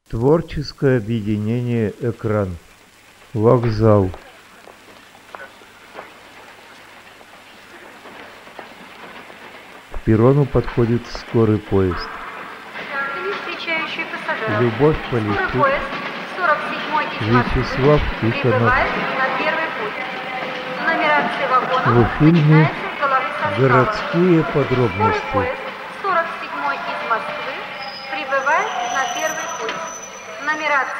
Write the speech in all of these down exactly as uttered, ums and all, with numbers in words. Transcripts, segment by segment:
Творческое объединение «Экран». Вокзал. К перрону подходит скорый поезд. Любовь полетит. Вячеслав Тихонов. В фильме «Городские подробности». сорок седьмой из Москвы прибывает на первый путь. Нумерация.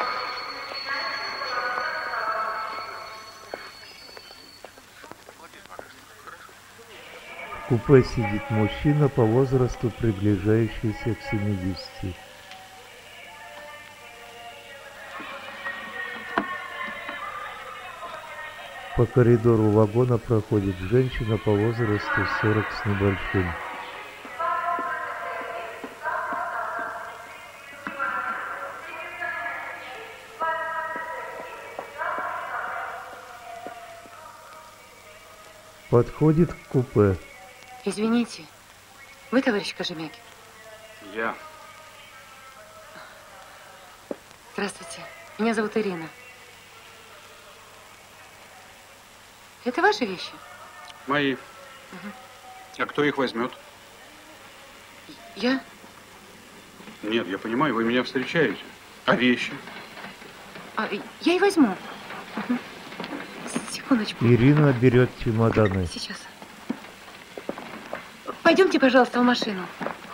В купе сидит мужчина по возрасту, приближающийся к семидесяти. По коридору вагона проходит женщина по возрасту сорок с небольшим. Подходит к купе. Извините, вы, товарищ Кожемякин? Я. Здравствуйте, меня зовут Ирина. Это ваши вещи? Мои. Угу. А кто их возьмет? Я? Нет, я понимаю, вы меня встречаете. А вещи? А, я и возьму. Угу. Секундочку. Ирина берет чемоданы. Сейчас. Пойдемте, пожалуйста, в машину.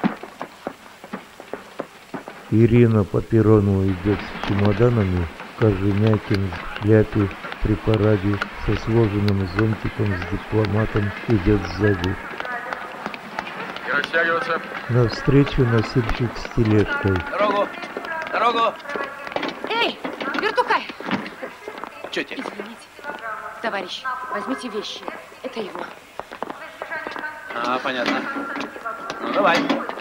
Ирина по перрону идет с чемоданами. Кожемякин в шляпе при параде со сложенным зонтиком с дипломатом идет сзади. Не растягиваться. Навстречу носильщик с тележкой. Дорогу! Дорогу! Эй, вертухай! Че тебе? Извините. Товарищ, возьмите вещи. Это его. А, понятно. Ну, давай.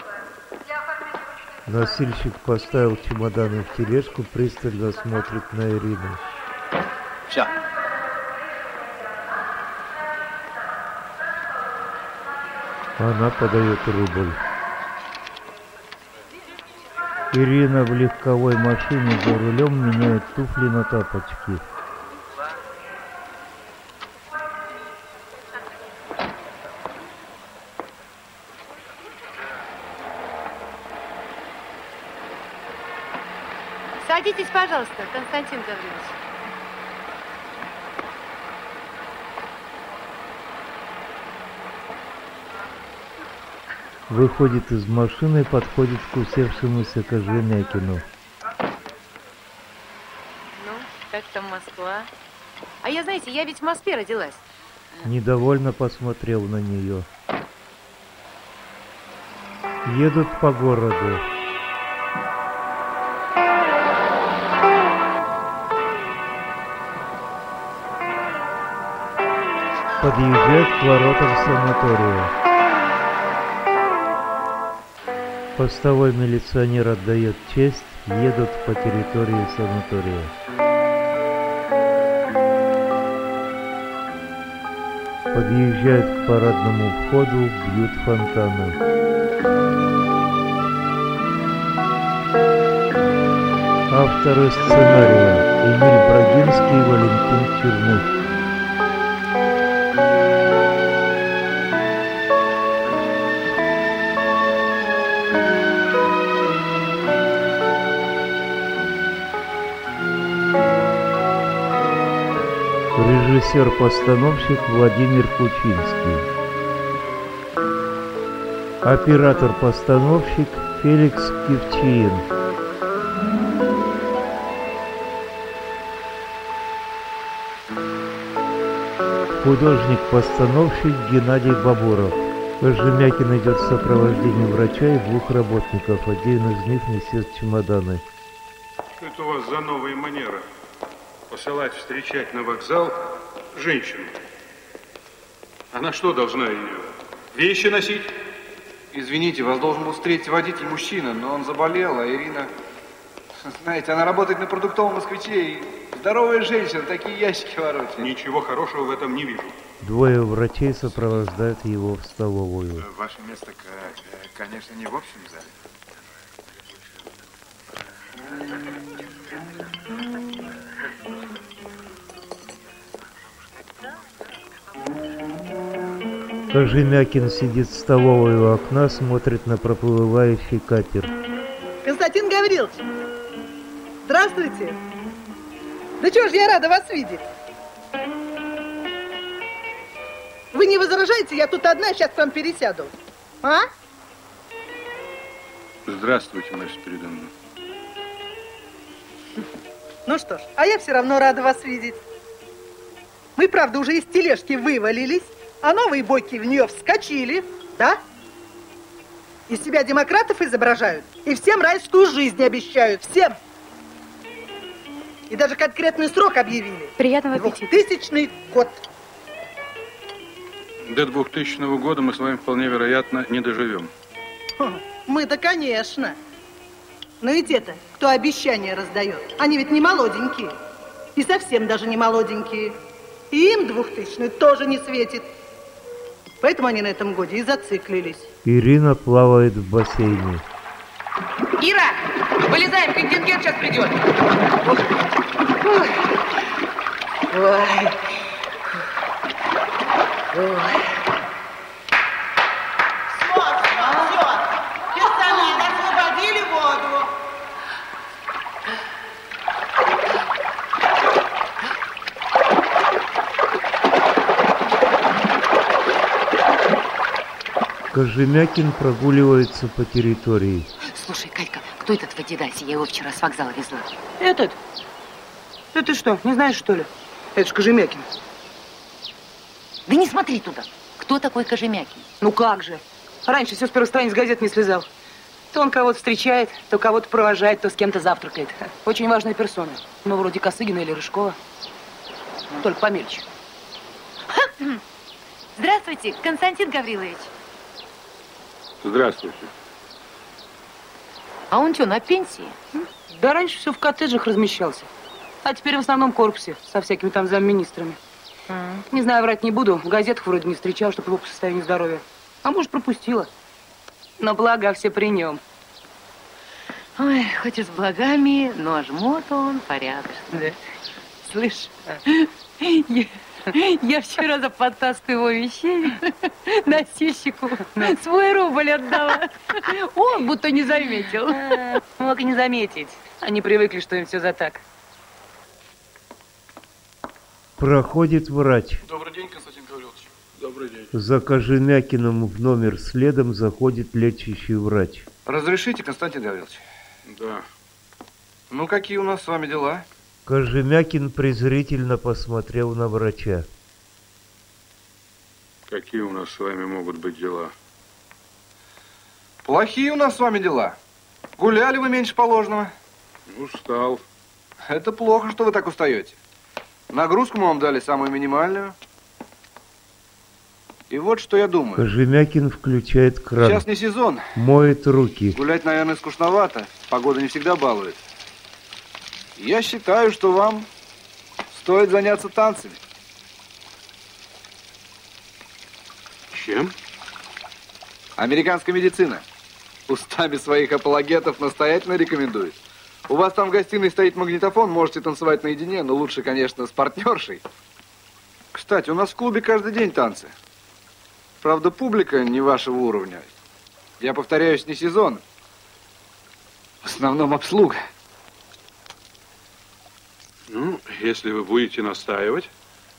Носильщик поставил чемоданы в тележку, пристально смотрит на Ирину. Все. Она подает рубль. Ирина в легковой машине за рулем меняет туфли на тапочки. Садитесь, пожалуйста, Константин Гаврилович. Выходит из машины и подходит к усевшемуся Кожемякину. Ну, как там Москва? А я, знаете, я ведь в Москве родилась. Недовольно посмотрел на нее. Едут по городу. Подъезжают к воротам санатория. Постовой милиционер отдает честь, едут по территории санатория. Подъезжают к парадному входу, бьют фонтаны. Авторы сценария: Эмиль Брагинский и Валентин Черных. Режиссер-постановщик Владимир Кучинский. Оператор-постановщик Феликс Кивчиин. Художник-постановщик Геннадий Бабуров. Кожемякин идет в сопровождении врача и двух работников. Один из них несет чемоданы. Что это у вас за новая манера? Посылать встречать на вокзал женщину. Она что должна ее? Вещи носить? Извините, вас должен был встретить водитель мужчина, но он заболел, а Ирина... Знаете, она работает на продуктовом москвиче, и здоровая женщина, такие ящики ворочает. Ничего хорошего в этом не вижу. Двое врачей сопровождают его в столовую. Ваше место, конечно, не в общем зале. Кожемякин сидит в столовой у окна, смотрит на проплывающий катер. Константин Гаврилович, здравствуйте. Да чего ж я рада вас видеть. Вы не возражаете? Я тут одна, сейчас к вам пересяду. А? Здравствуйте, Марья Спиридоновна. Ну что ж, а я все равно рада вас видеть. Мы, правда, уже из тележки вывалились, а новые бойки в нее вскочили, да? Из себя демократов изображают и всем райскую жизнь обещают, всем. И даже конкретный срок объявили. Приятного аппетита. Двухтысячный год. До двухтысячного года мы с вами вполне вероятно не доживем. Мы-то, конечно. Но и те-то, кто обещания раздает, они ведь не молоденькие. И совсем даже не молоденькие. И им двухтысячный тоже не светит. Поэтому они на этом годе и зациклились. Ирина плавает в бассейне. Ира, вылезаем, контингент сейчас придет. Ой. Ой. Ой. Все, все, все. Персонал, освободили воду. Кожемякин прогуливается по территории. Слушай, Катька, кто этот в Адидасе? Я его вчера с вокзала везла. Этот? Да ты что, не знаешь, что ли? Это ж Кожемякин. Да не смотри туда. Кто такой Кожемякин? Ну как же. Раньше все с первых страниц газет не слезал. То он кого-то встречает, то кого-то провожает, то с кем-то завтракает. Очень важная персона. Ну, вроде Косыгина или Рыжкова. Только помельче. Здравствуйте, Константин Гаврилович. Здравствуйте. А он что, на пенсии? Да раньше все в коттеджах размещался. А теперь в основном корпусе, со всякими там замминистрами. А. Не знаю, врать не буду. В газетах вроде не встречал, что плохо по состоянию здоровья. А может, пропустила. Но благо все при нем. Ой, хоть и с благами, но жмот он порядочный. Слышь, я, я вчера за подтаск его вещей носильщику свой рубль отдала. Он будто не заметил. А, мог и не заметить. Они привыкли, что им все за так. Проходит врач. Добрый день, Константин Гаврилович. Добрый день. За Кожемякиным в номер следом заходит лечащий врач. Разрешите, Константин Гаврилович? Да. Ну, какие у нас с вами дела? Кожемякин презрительно посмотрел на врача. Какие у нас с вами могут быть дела? Плохие у нас с вами дела. Гуляли вы меньше положенного. Устал. Это плохо, что вы так устаете. Нагрузку мы вам дали самую минимальную. И вот что я думаю. Кожемякин включает кран. Сейчас не сезон. Моет руки. Гулять, наверное, скучновато. Погода не всегда балует. Я считаю, что вам стоит заняться танцами. Чем? Американская медицина. Устами своих апологетов настоятельно рекомендует. У вас там в гостиной стоит магнитофон, можете танцевать наедине, но лучше, конечно, с партнершей. Кстати, у нас в клубе каждый день танцы. Правда, публика не вашего уровня. Я повторяюсь, не сезон. В основном обслуга. Ну, если вы будете настаивать,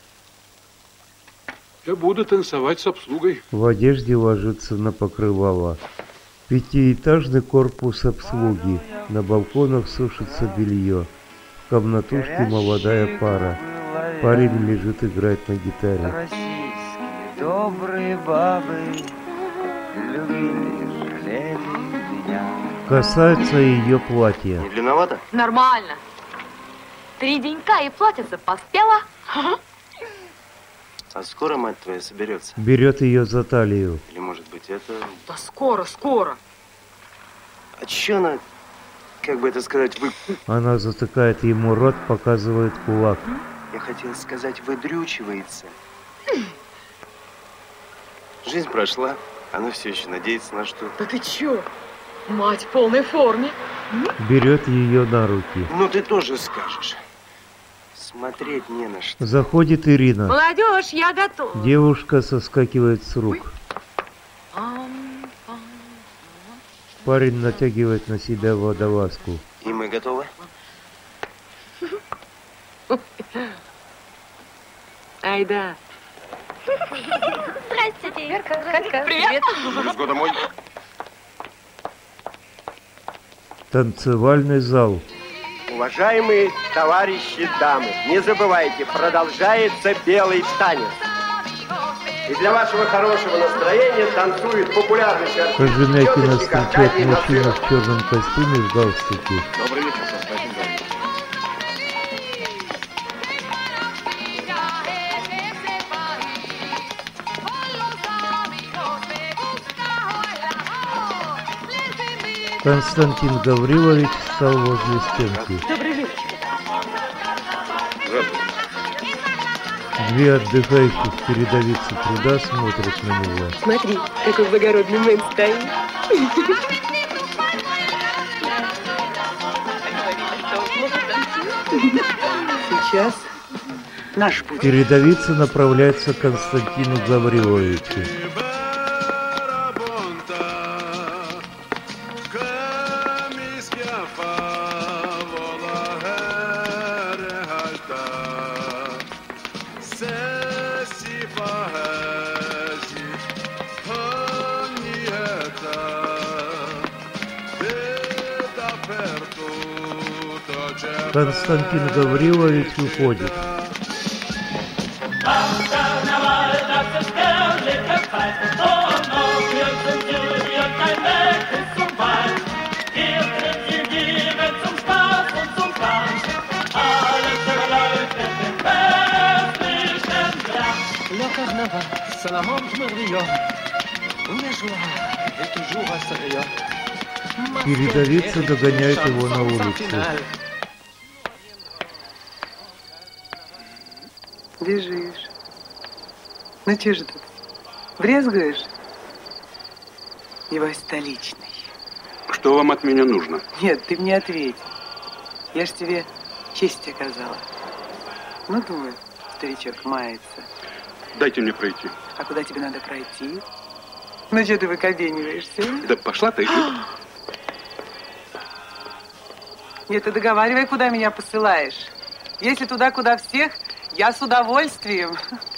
я буду танцевать с обслугой. В одежде ложится на покрывало. Пятиэтажный корпус обслуги. На балконах сушится белье. В комнатушке молодая пара. Парень лежит, играет на гитаре. Российские добрые бабы любили, жалели меня. Касается ее платья. Не длинновато? Нормально. Три денька и платьице поспела. А скоро мать твоя соберется? Берет ее за талию. Или, может быть, это... Да скоро, скоро. А че она, как бы это сказать, вы... Она затыкает ему рот, показывает кулак. Я хотел сказать, выдрючивается. Жизнь прошла, она все еще надеется на что-то. Да ты че? Мать в полной форме. Берет ее на руки. Ну, ты тоже скажешь. С смотреть не на что. Заходит Ирина. Молодежь, я готова. Девушка соскакивает с рук. Парень натягивает на себя водолазку. И мы готовы? Ай да. Здравствуйте. Верка, Катька, привет. С годом мой. Танцевальный зал. Уважаемые товарищи дамы, не забывайте, продолжается белый танец. И для вашего хорошего настроения танцует популярный артист. Кожемякина встречает мужчину в черном костюме в галстуке. Добрый вечер, господин Галин. Константин Гаврилович встал возле стенки. Добрый вечер. Две отдыхающих передовицы труда смотрят на него. Смотри, какой благородный мэн стоит. Сейчас наш будет. Передовица направляется к Константину Гавриловичу. Константин Гаврилович уходит. Передовица догоняет его на улице. Бежишь. Ну че же тут? Брезгуешь? Его столичный. Что вам от меня нужно? Нет, ты мне ответь. Я ж тебе честь оказала. Ну, думаю, старичок мается. Дайте мне пройти. А куда тебе надо пройти? Ну, что ты выкобениваешься? Да пошла ты. Нет, ты договаривай, куда меня посылаешь. Если туда, куда всех, я с удовольствием.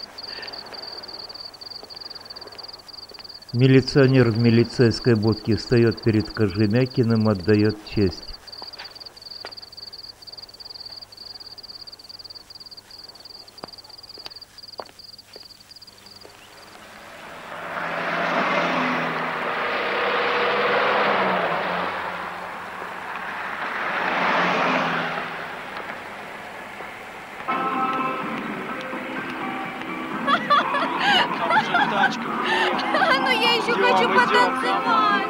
Милиционер в милицейской будке встает перед Кожемякиным, отдает честь. Ну я еще хочу потанцевать.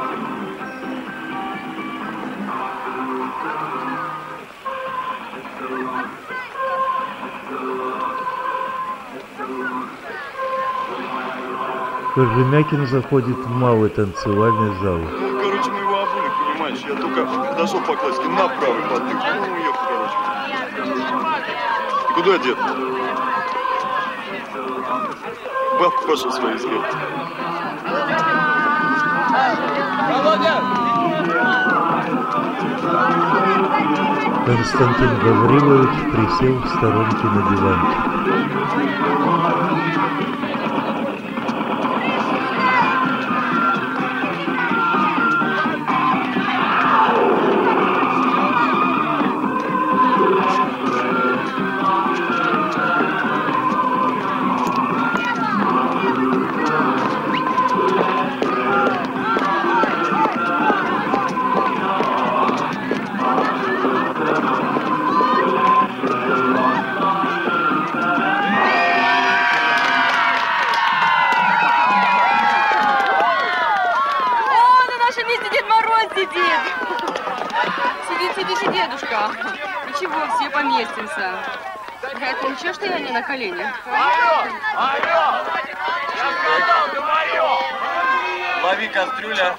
Кожемякин заходит в малый танцевальный зал. Ну, короче, мы его обули, понимаешь? Я только подошел по классике на правый подтык. Ну, уехал, короче. Ты куда одет? Бабку пошел свою искать. Константин Гаврилович присел в сторонке на диванчик. Ничего, все поместимся. Это ничего, что я не на коленях? Мое! Мое! Я сказал, ты мое! Лови кастрюля.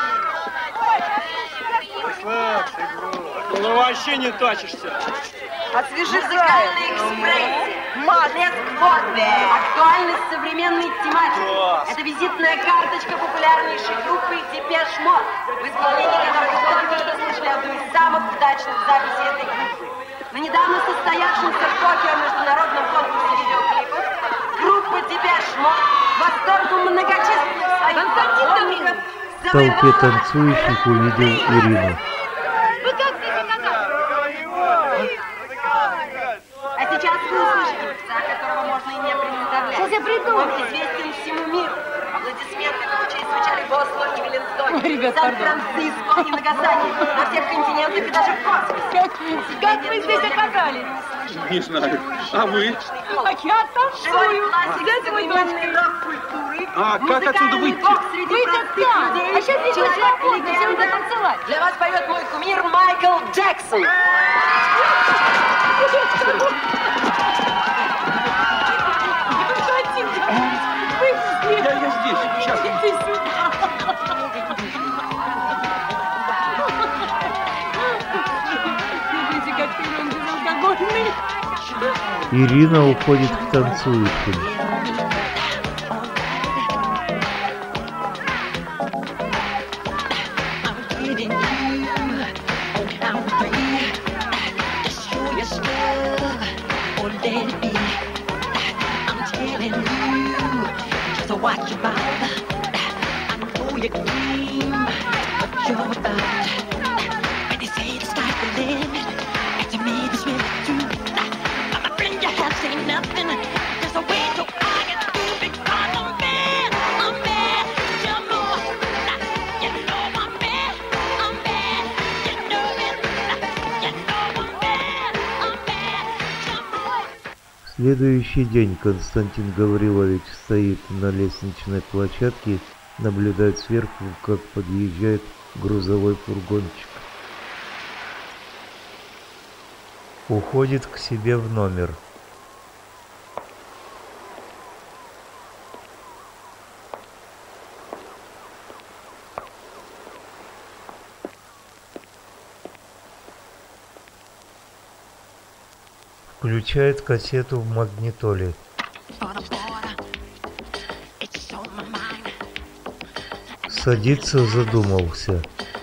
Ну вообще не тачишься. Освежи Музыкальный экспрессе. Актуальность современной тематики. Это визитная карточка популярнейшей группы Депеш Мод, в исполнении которой вы только что слышали одну из самых удачных записей этой группы. На недавно состоявшемся в Токио международном конкурсе видеоклипов группа Депеш Мод восторгу многочисленных своих поклонников В толпе танцующих увидел Ирину. Вы как здесь оказались? А сейчас вы услышите певца, которого можно и не представлять. Сейчас я приду. Он известен всему миру. Аплодисменты получили звучали в Осло и Веллингтоне, Ребят, Сан-Франциско и Нагасаки, на всех континентах и даже в космосе. Как вы здесь оказались? Не знаю. А вы? А я танцую. Взять мой рок-культуры. А как отсюда выйти? Выход там. А сейчас здесь очень свободно, все надо танцевать. Для вас поет мой кумир Майкл Джексон. Я, я здесь. Сейчас. Иди сюда. Смотрите, какой он безалкогольный. Ирина уходит к танцующим. Watch your mouth. I know your game, but you're about. When they say the sky's the limit, and to me this really true. But my friend, you have seen nothing. There's a way to I get through because I'm bad. I'm bad. You know, you know I'm bad. I'm bad. You know it. You know I'm bad. I'm bad. Следующий день Константин Гаврилович стоит на лестничной площадке, наблюдает сверху, как подъезжает грузовой фургончик. Уходит к себе в номер. Включает кассету в магнитоле. Садится, задумался.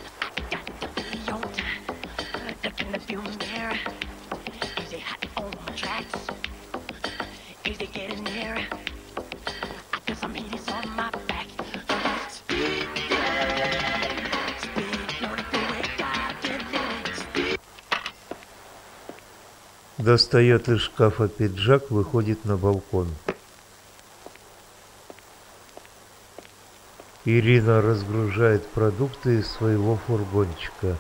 Достает из шкафа пиджак, выходит на балкон. Ирина разгружает продукты из своего фургончика.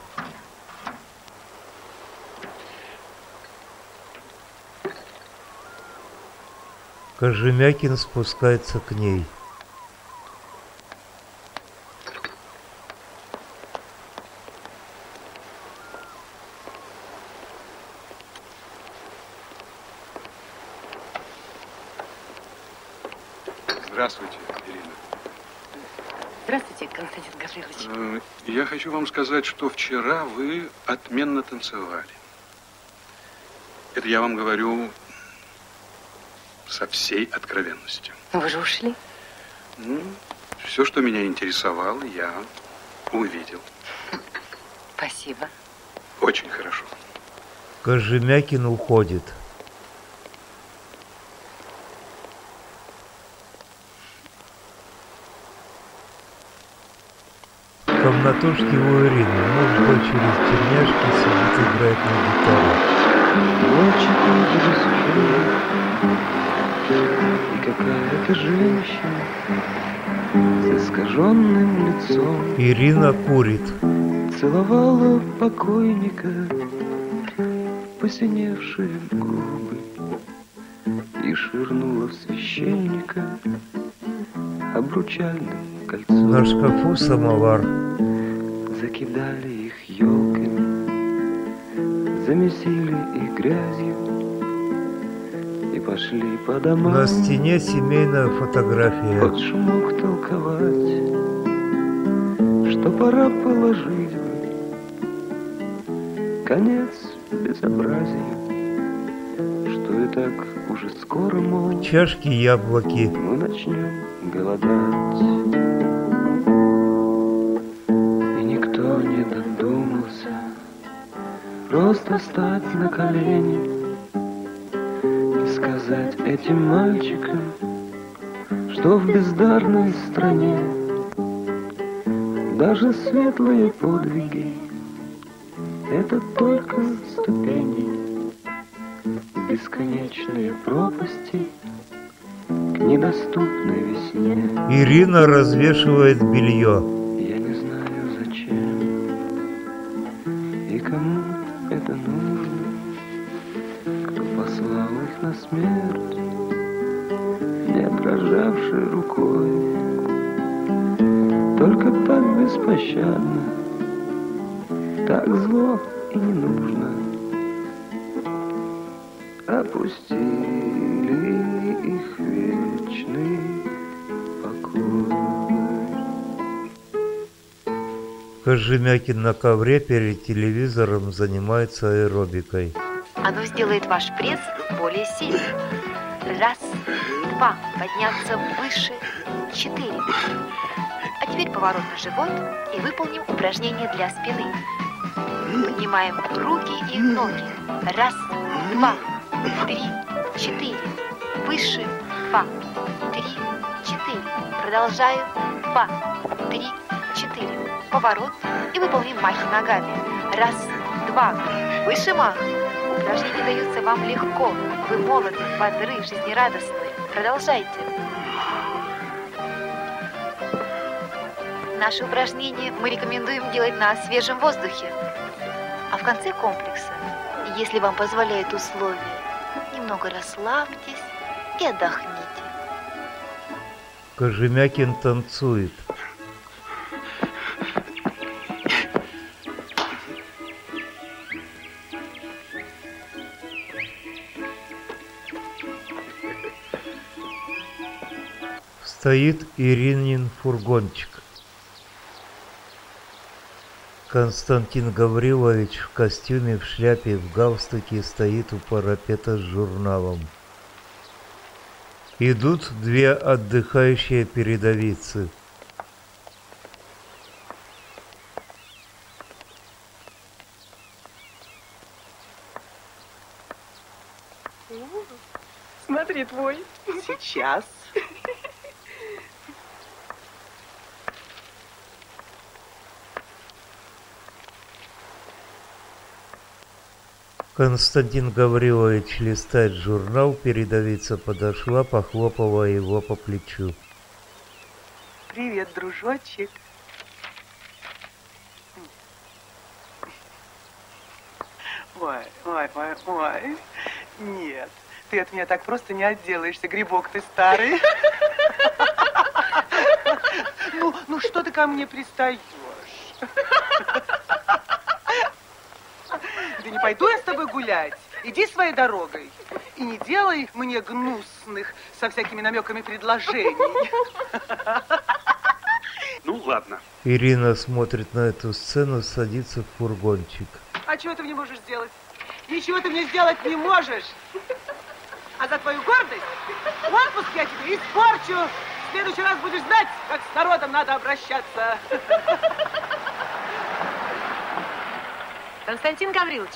Кожемякин спускается к ней. Здравствуйте, Ирина. Здравствуйте, Константин Гаврилович. Я хочу вам сказать, что вчера вы отменно танцевали. Это я вам говорю со всей откровенностью. Вы же ушли? Ну, все, что меня интересовало, я увидел. Спасибо. Очень хорошо. Кожемякин уходит. В комнатушке у Ирины муж дочери в тельняшке сидит, играет на гитаре. И какая-то женщина с искаженным лицом Ирина курит. целовала покойника посиневшие губы и швырнула в священника обручальным кольцом. На шкафу самовар. Закидали их елками, замесили их грязью и пошли по домам. На стене семейная фотография. Под шумок толковать, что пора положить бы конец безобразию что и так уже скоро, мол, чашки яблоки. Мы начнем голодать. И никто не додумался просто встать на колени и сказать этим мальчикам, что в бездарной стране даже светлые подвиги — это только ступени, бесконечные пропасти к недоступной весне. Ирина развешивает белье. Я не знаю зачем и кому это нужно, кто послал их на смерть, не дрожавшей рукой, только так беспощадно, так зло и не нужно. Опустили их вечный покой. Кожемякин на ковре перед телевизором занимается аэробикой. Оно сделает ваш пресс более сильным. Раз, два, подняться выше, четыре. А теперь поворот на живот и выполним упражнение для спины. Поднимаем руки и ноги. Раз, два, три, четыре. Выше, два, три, четыре. Продолжаем. Два, три, четыре. Поворот и выполним махи ногами. Раз, два. Выше мах. Упражнения даются вам легко. Вы молоды, бодры, жизнерадостны. Продолжайте. Наши упражнения мы рекомендуем делать на свежем воздухе. А в конце комплекса, если вам позволяют условия, немного расслабьтесь и отдохните. Кожемякин танцует. Стоит Иринин фургончик. Константин Гаврилович в костюме, в шляпе, в галстуке стоит у парапета с журналом. Идут две отдыхающие передовицы. Смотри, твой. Сейчас. Константин Гаврилович листает журнал, передовица подошла, похлопала его по плечу. Привет, дружочек. Ой, ой, ой, ой. Нет, ты от меня так просто не отделаешься, грибок ты старый. Ну, ну что ты ко мне пристаешь? Да не пойду я с тобой гулять. Иди своей дорогой. И не делай мне гнусных со всякими намеками предложений. Ну, ладно. Ирина смотрит на эту сцену, садится в фургончик. А чего ты мне можешь сделать? Ничего ты мне сделать не можешь. А за твою гордость отпуск я тебе испорчу. В следующий раз будешь знать, как с народом надо обращаться. Константин Гаврилович.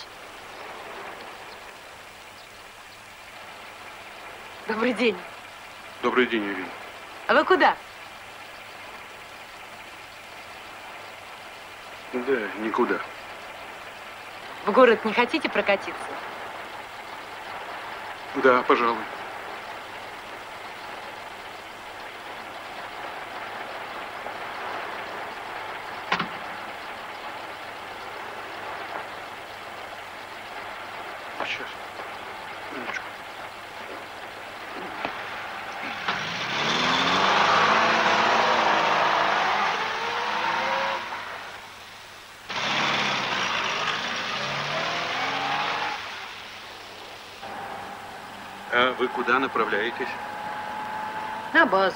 Добрый день. Добрый день, Ирина. А вы куда? Да, никуда. В город не хотите прокатиться? Да, пожалуй. Сейчас. Минуточку. А вы куда направляетесь? На базу.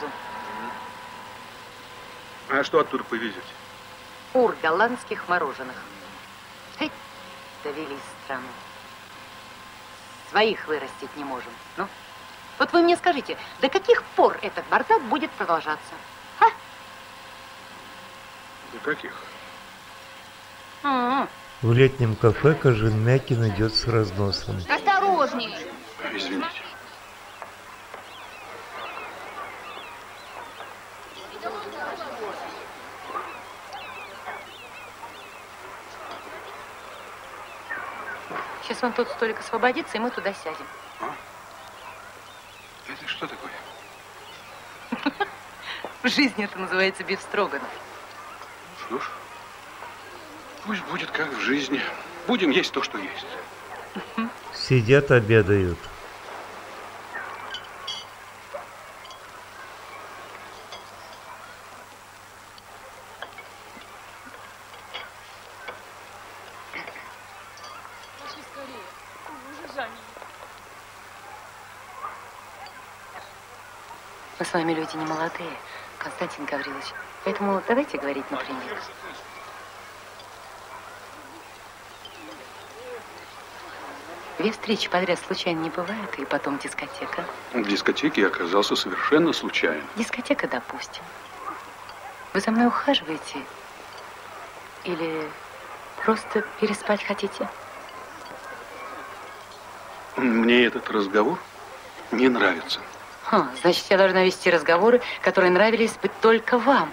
А что оттуда повезете? Ур голландских мороженых. Хей, довели страну. своих вырастить не можем. Ну, вот вы мне скажите, до каких пор этот бардак будет продолжаться? А? До каких? А-а-а. В летнем кафе Кожемякин идет с разносом. Осторожней. Извините. Сейчас вон тот столик освободится, и мы туда сядем. А? Это что такое? В жизни это называется бифстроганов. Что ж, пусть будет как в жизни. Будем есть то, что есть. Сидят, обедают. Мы с вами люди не молодые, Константин Гаврилович. Поэтому давайте говорить напрямик. Две встречи подряд случайно не бывает, и потом дискотека. В дискотеке я оказался совершенно случайно. Дискотека, допустим. Вы за мной ухаживаете? Или просто переспать хотите? Мне этот разговор не нравится. Ха, значит, я должна вести разговоры, которые нравились бы только вам.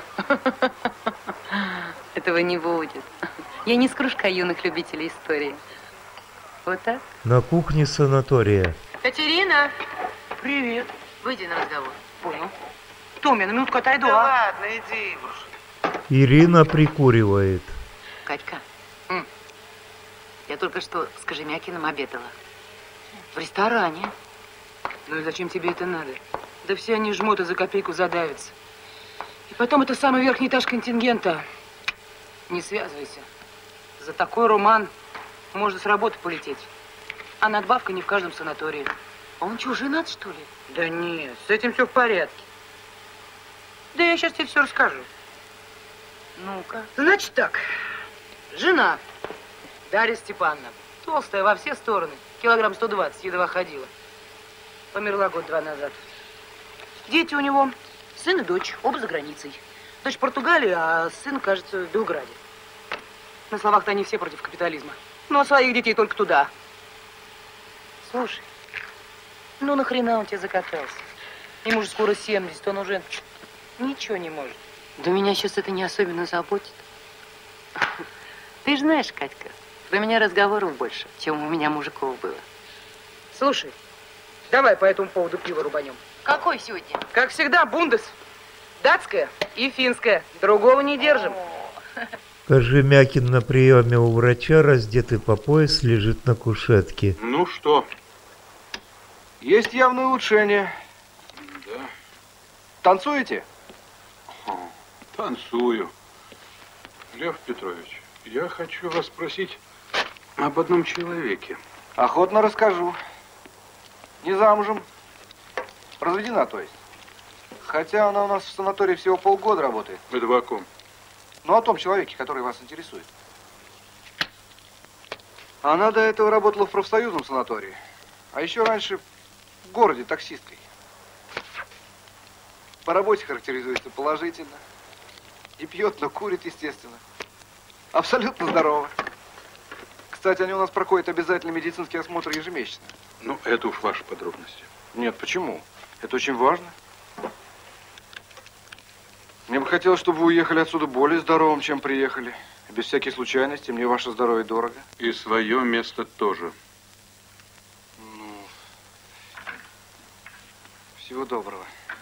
Этого не будет. Я не с кружка юных любителей истории. Вот так? На кухне санатория. Катерина! Привет. Выйди на разговор. Понял. Томи, на минутку отойду, Да а? ладно, иди уж. Ирина прикуривает. Катька, м, я только что с Кожемякиным обедала. В ресторане. Ну и зачем тебе это надо? Да все они жмут и за копейку задавятся. И потом это самый верхний этаж контингента. Не связывайся. За такой роман можно с работы полететь. А надбавка не в каждом санатории. А он что, женат, что ли? Да нет, с этим все в порядке. Да я сейчас тебе все расскажу. Ну-ка. Значит так. Жена Дарья Степановна. Толстая во все стороны. Килограмм сто двадцать, едва ходила. Померла год-два назад. Дети у него, сын и дочь, оба за границей. Дочь в Португалии, а сын, кажется, в Белграде. На словах-то они все против капитализма. Но своих детей только туда. Слушай, ну нахрена он тебе закатался? Ему же скоро семьдесят, он уже ничего не может. Да меня сейчас это не особенно заботит. Ты же знаешь, Катька, про меня разговоров больше, чем у меня мужиков было. Слушай, давай по этому поводу пиво рубанем. Какой сегодня? Как всегда, бундес. Датское и финское. Другого не держим. Кожемякин на приеме у врача, раздетый по пояс, лежит на кушетке. Ну что? Есть явное улучшение. Да. Танцуете? О, танцую. Лев Петрович, я хочу вас спросить об одном человеке. Охотно расскажу. Не замужем. Разведена, то есть. Хотя она у нас в санатории всего полгода работает. Это о ком? Ну, о том человеке, который вас интересует. Она до этого работала в профсоюзном санатории. А еще раньше в городе таксисткой. По работе характеризуется положительно. Не пьет, но курит, естественно. Абсолютно здорова. Кстати, они у нас проходят обязательный медицинский осмотр ежемесячно. Ну, это уж ваши подробности. Нет, почему? Это очень важно. Мне бы хотелось, чтобы вы уехали отсюда более здоровым, чем приехали. Без всяких случайностей, мне ваше здоровье дорого. И свое место тоже. Ну, всего доброго.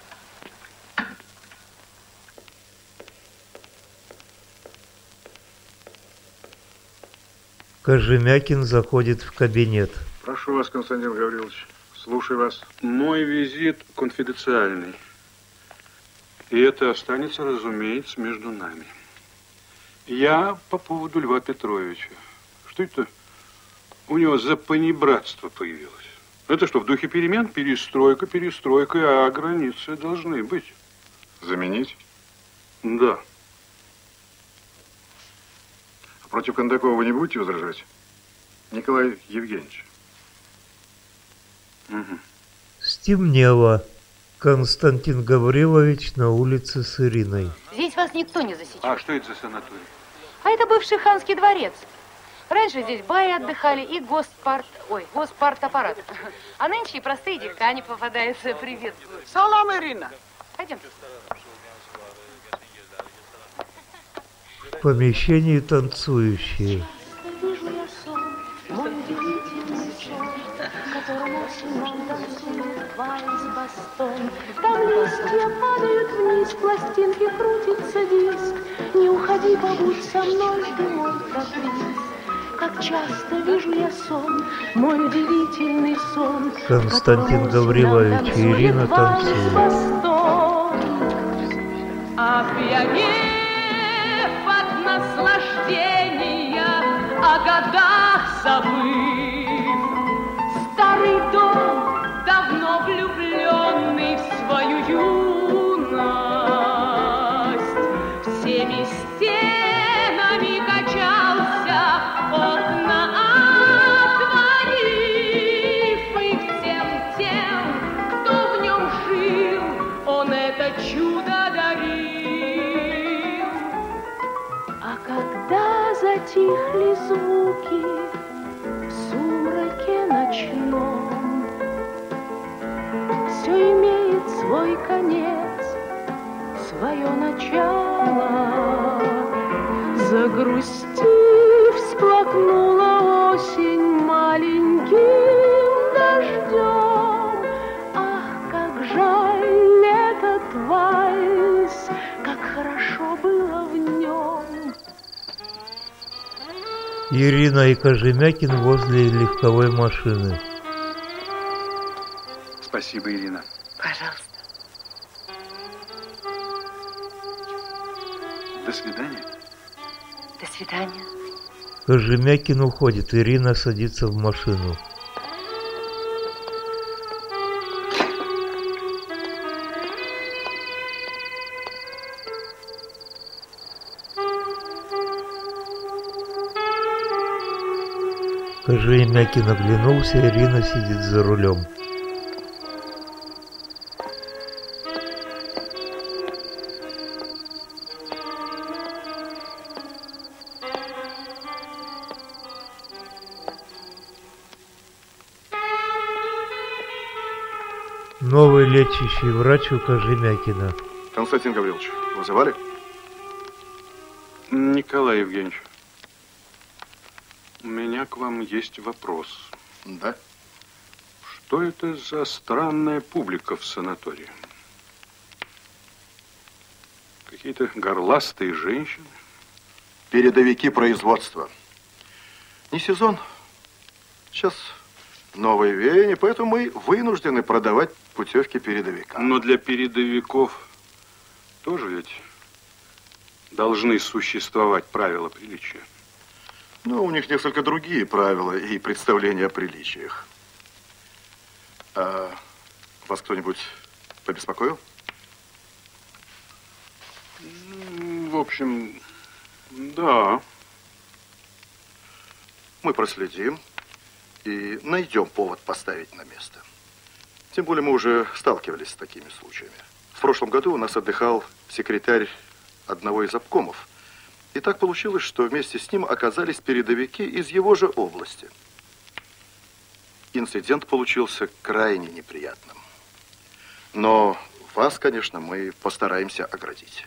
Кожемякин заходит в кабинет. Прошу вас, Константин Гаврилович. Слушаю вас. Мой визит конфиденциальный. И это останется, разумеется, между нами. Я по поводу Льва Петровича. Что это у него за понебратство появилось? Это что, в духе перемен? Перестройка, перестройка, а границы должны быть. Заменить? Да. А против Кондакова вы не будете возражать? Николай Евгеньевич. Угу. Стемнело. Константин Гаврилович на улице с Ириной. Здесь вас никто не засечет. А что это за санаторий? А это бывший ханский дворец. Раньше здесь баи отдыхали и госпарт... Ой, госпартаппарат. А нынче и простые дикани попадаются. Приветствую. Салам, Ирина. Пойдемте. В помещении танцующие. Там листья падают вниз, пластинки крутится диск. Не уходи, побудь со мной, ты мой каприз. Как часто вижу я сон, мой удивительный сон. Константин Гаврилович и Ирина танцуют. Опьянев от наслаждения, о годах забыв. Старый дом, давно влюбленный в свою юность, всеми стенами качался, окна отворив, и всем тем, кто в нем жил, он это чудо дарил. А когда затихли звуки в сумраке ночном, все имеет свой конец, свое начало. Загрустив, всплакнула осень маленьким дождем. Ах, как жаль этот вальс, как хорошо было в нем. Ирина и Кожемякин возле легковой машины. Спасибо, Ирина. Пожалуйста. До свидания. До свидания. Кожемякин уходит, Ирина садится в машину. Кожемякин оглянулся, Ирина сидит за рулем. Новый лечащий врач у Кожемякина. Константин Гаврилович, вызывали? Николай Евгеньевич, у меня к вам есть вопрос. Да? Что это за странная публика в санатории? Какие-то горластые женщины? Передовики производства. Не сезон. Сейчас новые веяния, поэтому мы вынуждены продавать путевки передовикам. Но для передовиков тоже ведь должны существовать правила приличия. Ну, у них несколько другие правила и представления о приличиях. А вас кто-нибудь побеспокоил? В общем, да. Мы проследим и найдем повод поставить на место. Тем более мы уже сталкивались с такими случаями. В прошлом году у нас отдыхал секретарь одного из обкомов. И так получилось, что вместе с ним оказались передовики из его же области. Инцидент получился крайне неприятным. Но вас, конечно, мы постараемся оградить.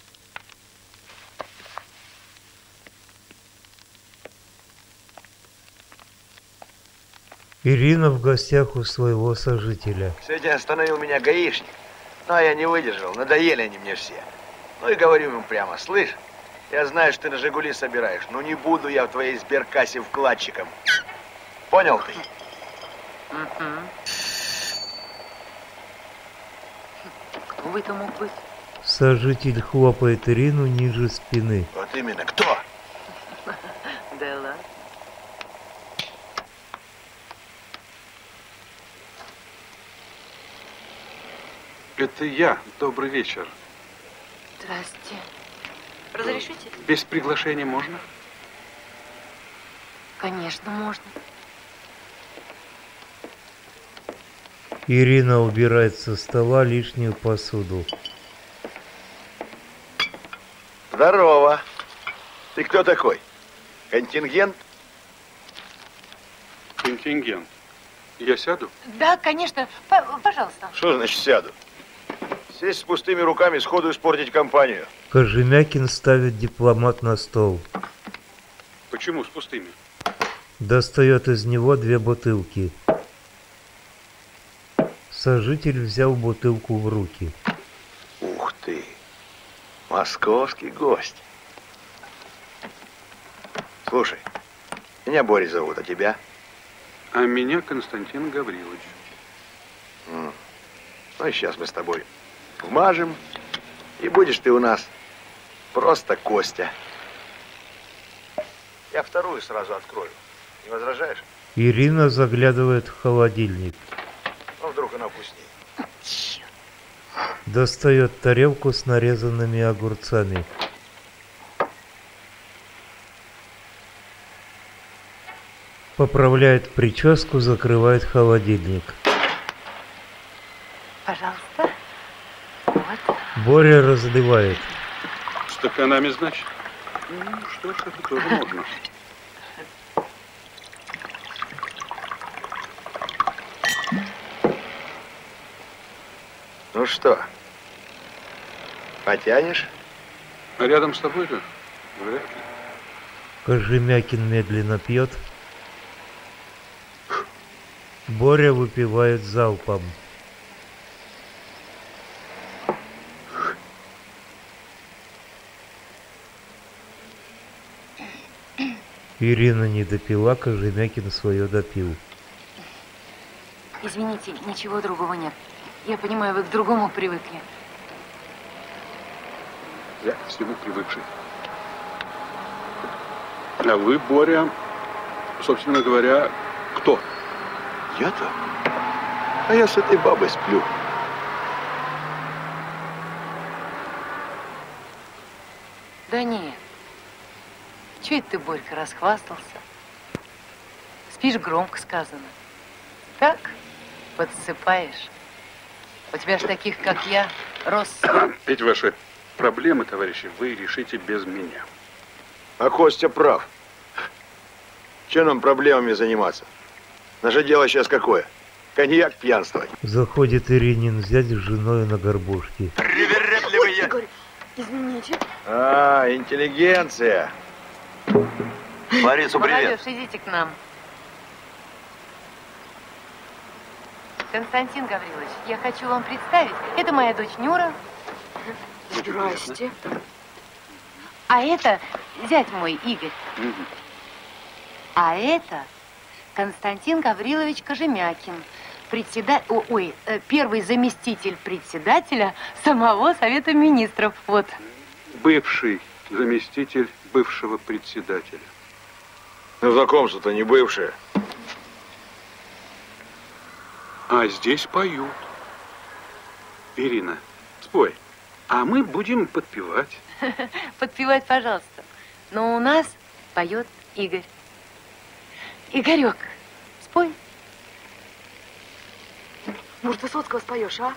Ирина в гостях у своего сожителя. Сегодня остановил меня гаишник. Ну, а я не выдержал. Надоели они мне все. Ну и говорю ему прямо: слышь, я знаю, что ты на «Жигули» собираешь, но не буду я в твоей сберкассе вкладчиком. Понял ты? Кто бы это мог быть? Сожитель хлопает Ирину ниже спины. Вот именно, кто? Да ладно. Это я. Добрый вечер. Здрасте. Разрешите? Без приглашения можно? Конечно, можно. Ирина убирает со стола лишнюю посуду. Здорово. Ты кто такой? Контингент? Контингент. Я сяду? Да, конечно. П пожалуйста. Что значит сяду? Сесть с пустыми руками, сходу испортить компанию. Кожемякин ставит дипломат на стол. Почему с пустыми? Достает из него две бутылки. Сожитель взял бутылку в руки. Ух ты, московский гость. Слушай, меня Боря зовут, а тебя? А меня Константин Гаврилович. М. Ну и сейчас мы с тобой вмажем, и будешь ты у нас просто Костя. Я вторую сразу открою. Не возражаешь? Ирина заглядывает в холодильник. Ну, вдруг она вкуснее. Достает тарелку с нарезанными огурцами. Поправляет прическу, закрывает холодильник. Пожалуйста. Вот. Боря разливает. Стаканами, значит? Ну, что ж, это тоже можно. Ну что, потянешь? А рядом с тобой-то вряд ли. Кожемякин медленно пьет. Боря выпивает залпом. Ирина не допила, Кожемякин свое допил. Извините, ничего другого нет. Я понимаю, вы к другому привыкли. Я к всему привыкший. А вы, Боря, собственно говоря, кто? Я-то? А я с этой бабой сплю. Да нет. Чего это ты, Борька, расхвастался? Спишь, громко сказано. Так, подсыпаешь. У тебя ж таких, как я, рос... Эти ваши проблемы, товарищи, вы решите без меня. А Костя прав. Че нам проблемами заниматься? Наше дело сейчас какое? Коньяк пьянствовать. Заходит Иринин зять с женой на горбушке. Привередливые. Игорь, извините. А, интеллигенция. Борису привет. Молодежь, идите к нам. Константин Гаврилович, я хочу вам представить. Это моя дочь Нюра. Здрасте. А это зять мой Игорь. Угу. А это Константин Гаврилович Кожемякин, председатель, ой, первый заместитель председателя самого Совета Министров. Вот. Бывший заместитель бывшего председателя. Ну, знакомство-то не бывшее. А здесь поют. Ирина, спой. А мы будем подпевать. Подпевать, пожалуйста. Но у нас поет Игорь. Игорек, спой. Может, Высоцкого споешь, а?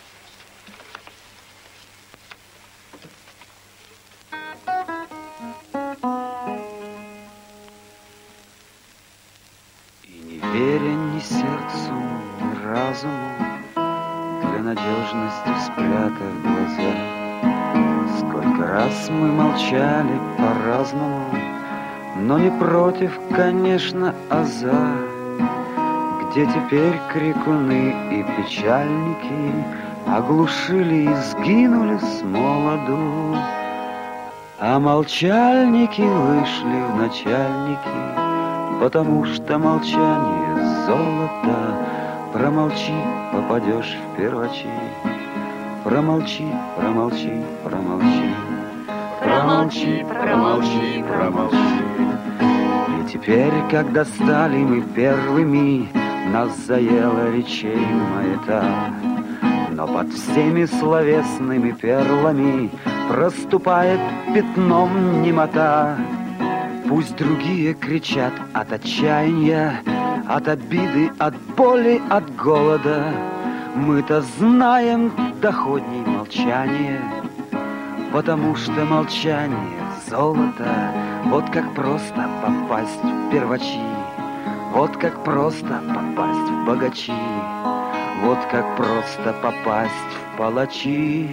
И не веря ни сердцу, ни разуму, для надежности спрятав глаза, сколько раз мы молчали по-разному, но не против, конечно, а за. Где теперь крикуны и печальники оглушили и сгинули с молоду, а молчальники вышли в начальники, потому что молчание золото. Промолчи, попадешь в первочи. Промолчи, промолчи, промолчи. Промолчи, промолчи, промолчи. И теперь, когда стали мы первыми, нас заела речей маята. Но под всеми словесными перлами проступает пятном немота. Пусть другие кричат от отчаяния, от обиды, от боли, от голода. Мы-то знаем доходней молчание, потому что молчание золото. Вот как просто попасть в первачи, вот как просто попасть в богачи, вот как просто попасть в палачи.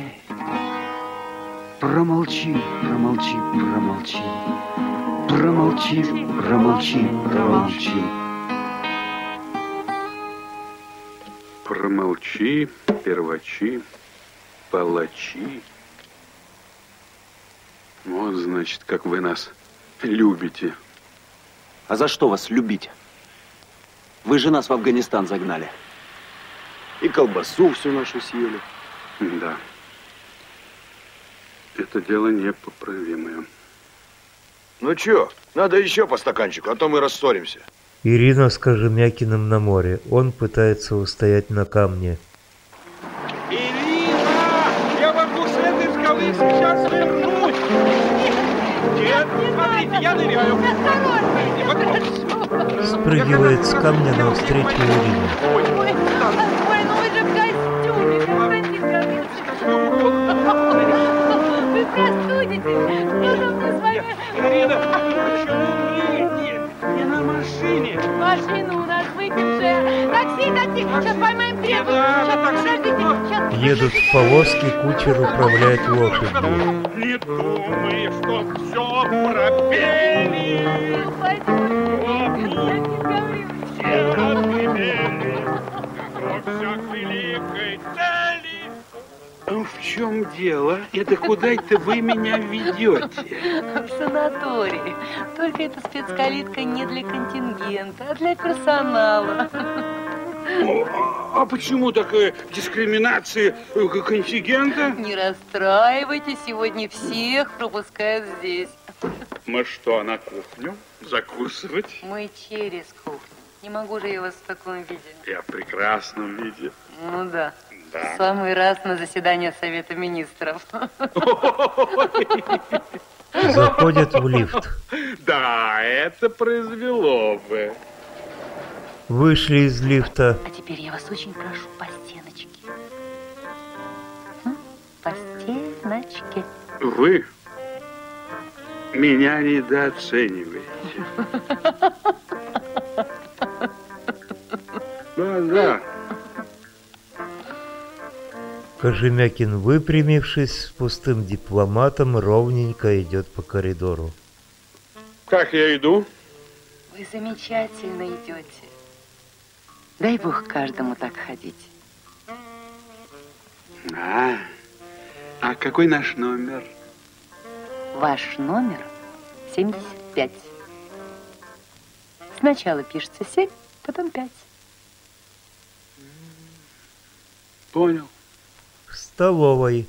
Промолчи, промолчи, промолчи, промолчи, промолчи, промолчи. Промолчи, первачи, палачи. Вот, значит, как вы нас любите. А за что вас любить? Вы же нас в Афганистан загнали. И колбасу всю нашу съели. Да. Это дело непоправимое. Ну чё, надо еще по стаканчику, а то мы рассоримся. Ирина с Кожемякиным на море. Он пытается устоять на камне. Ирина! Я могу с этой скалы сейчас вернуть! Нет, смотрите, я ныряю. Спрыгивает с камня навстречу Ирине. Ой, ой, ну вы же в костюме, Константин Гаврилович. Вы простудитесь. Что же мы с вами? Ирина, почему нет, нет, не на машине? Машина у нас выпившая. Такси, такси, сейчас поймаем требу. Сейчас, подождите, сейчас. Едут в повозке, кучер управляет лошадью. Не думай, что все пропели. Все отгремели, как вся к великой цели. Ну, в чем дело? Это куда это вы меня ведете? В санатории. Только эта спецкалитка не для контингента, а для персонала. О, а почему такая дискриминация контингента? Не расстраивайтесь, сегодня всех пропускают здесь. Мы что, на кухню? Закусывать? Мы через кухню. Не могу же я вас в таком виде. Я в прекрасном виде. Ну да. Да. В самый раз на заседание Совета Министров. Заходят в лифт. Да, это произвело бы. Вышли из лифта. А теперь я вас очень прошу по стеночке. М? По стеночке. Вы меня недооцениваете. Да, да. Кожемякин, выпрямившись, с пустым дипломатом ровненько идет по коридору. Как я иду? Вы замечательно идете. Дай Бог каждому так ходить. А, а какой наш номер? Ваш номер семьдесят пять. Сначала пишется семь, потом пять. Понял. В столовой.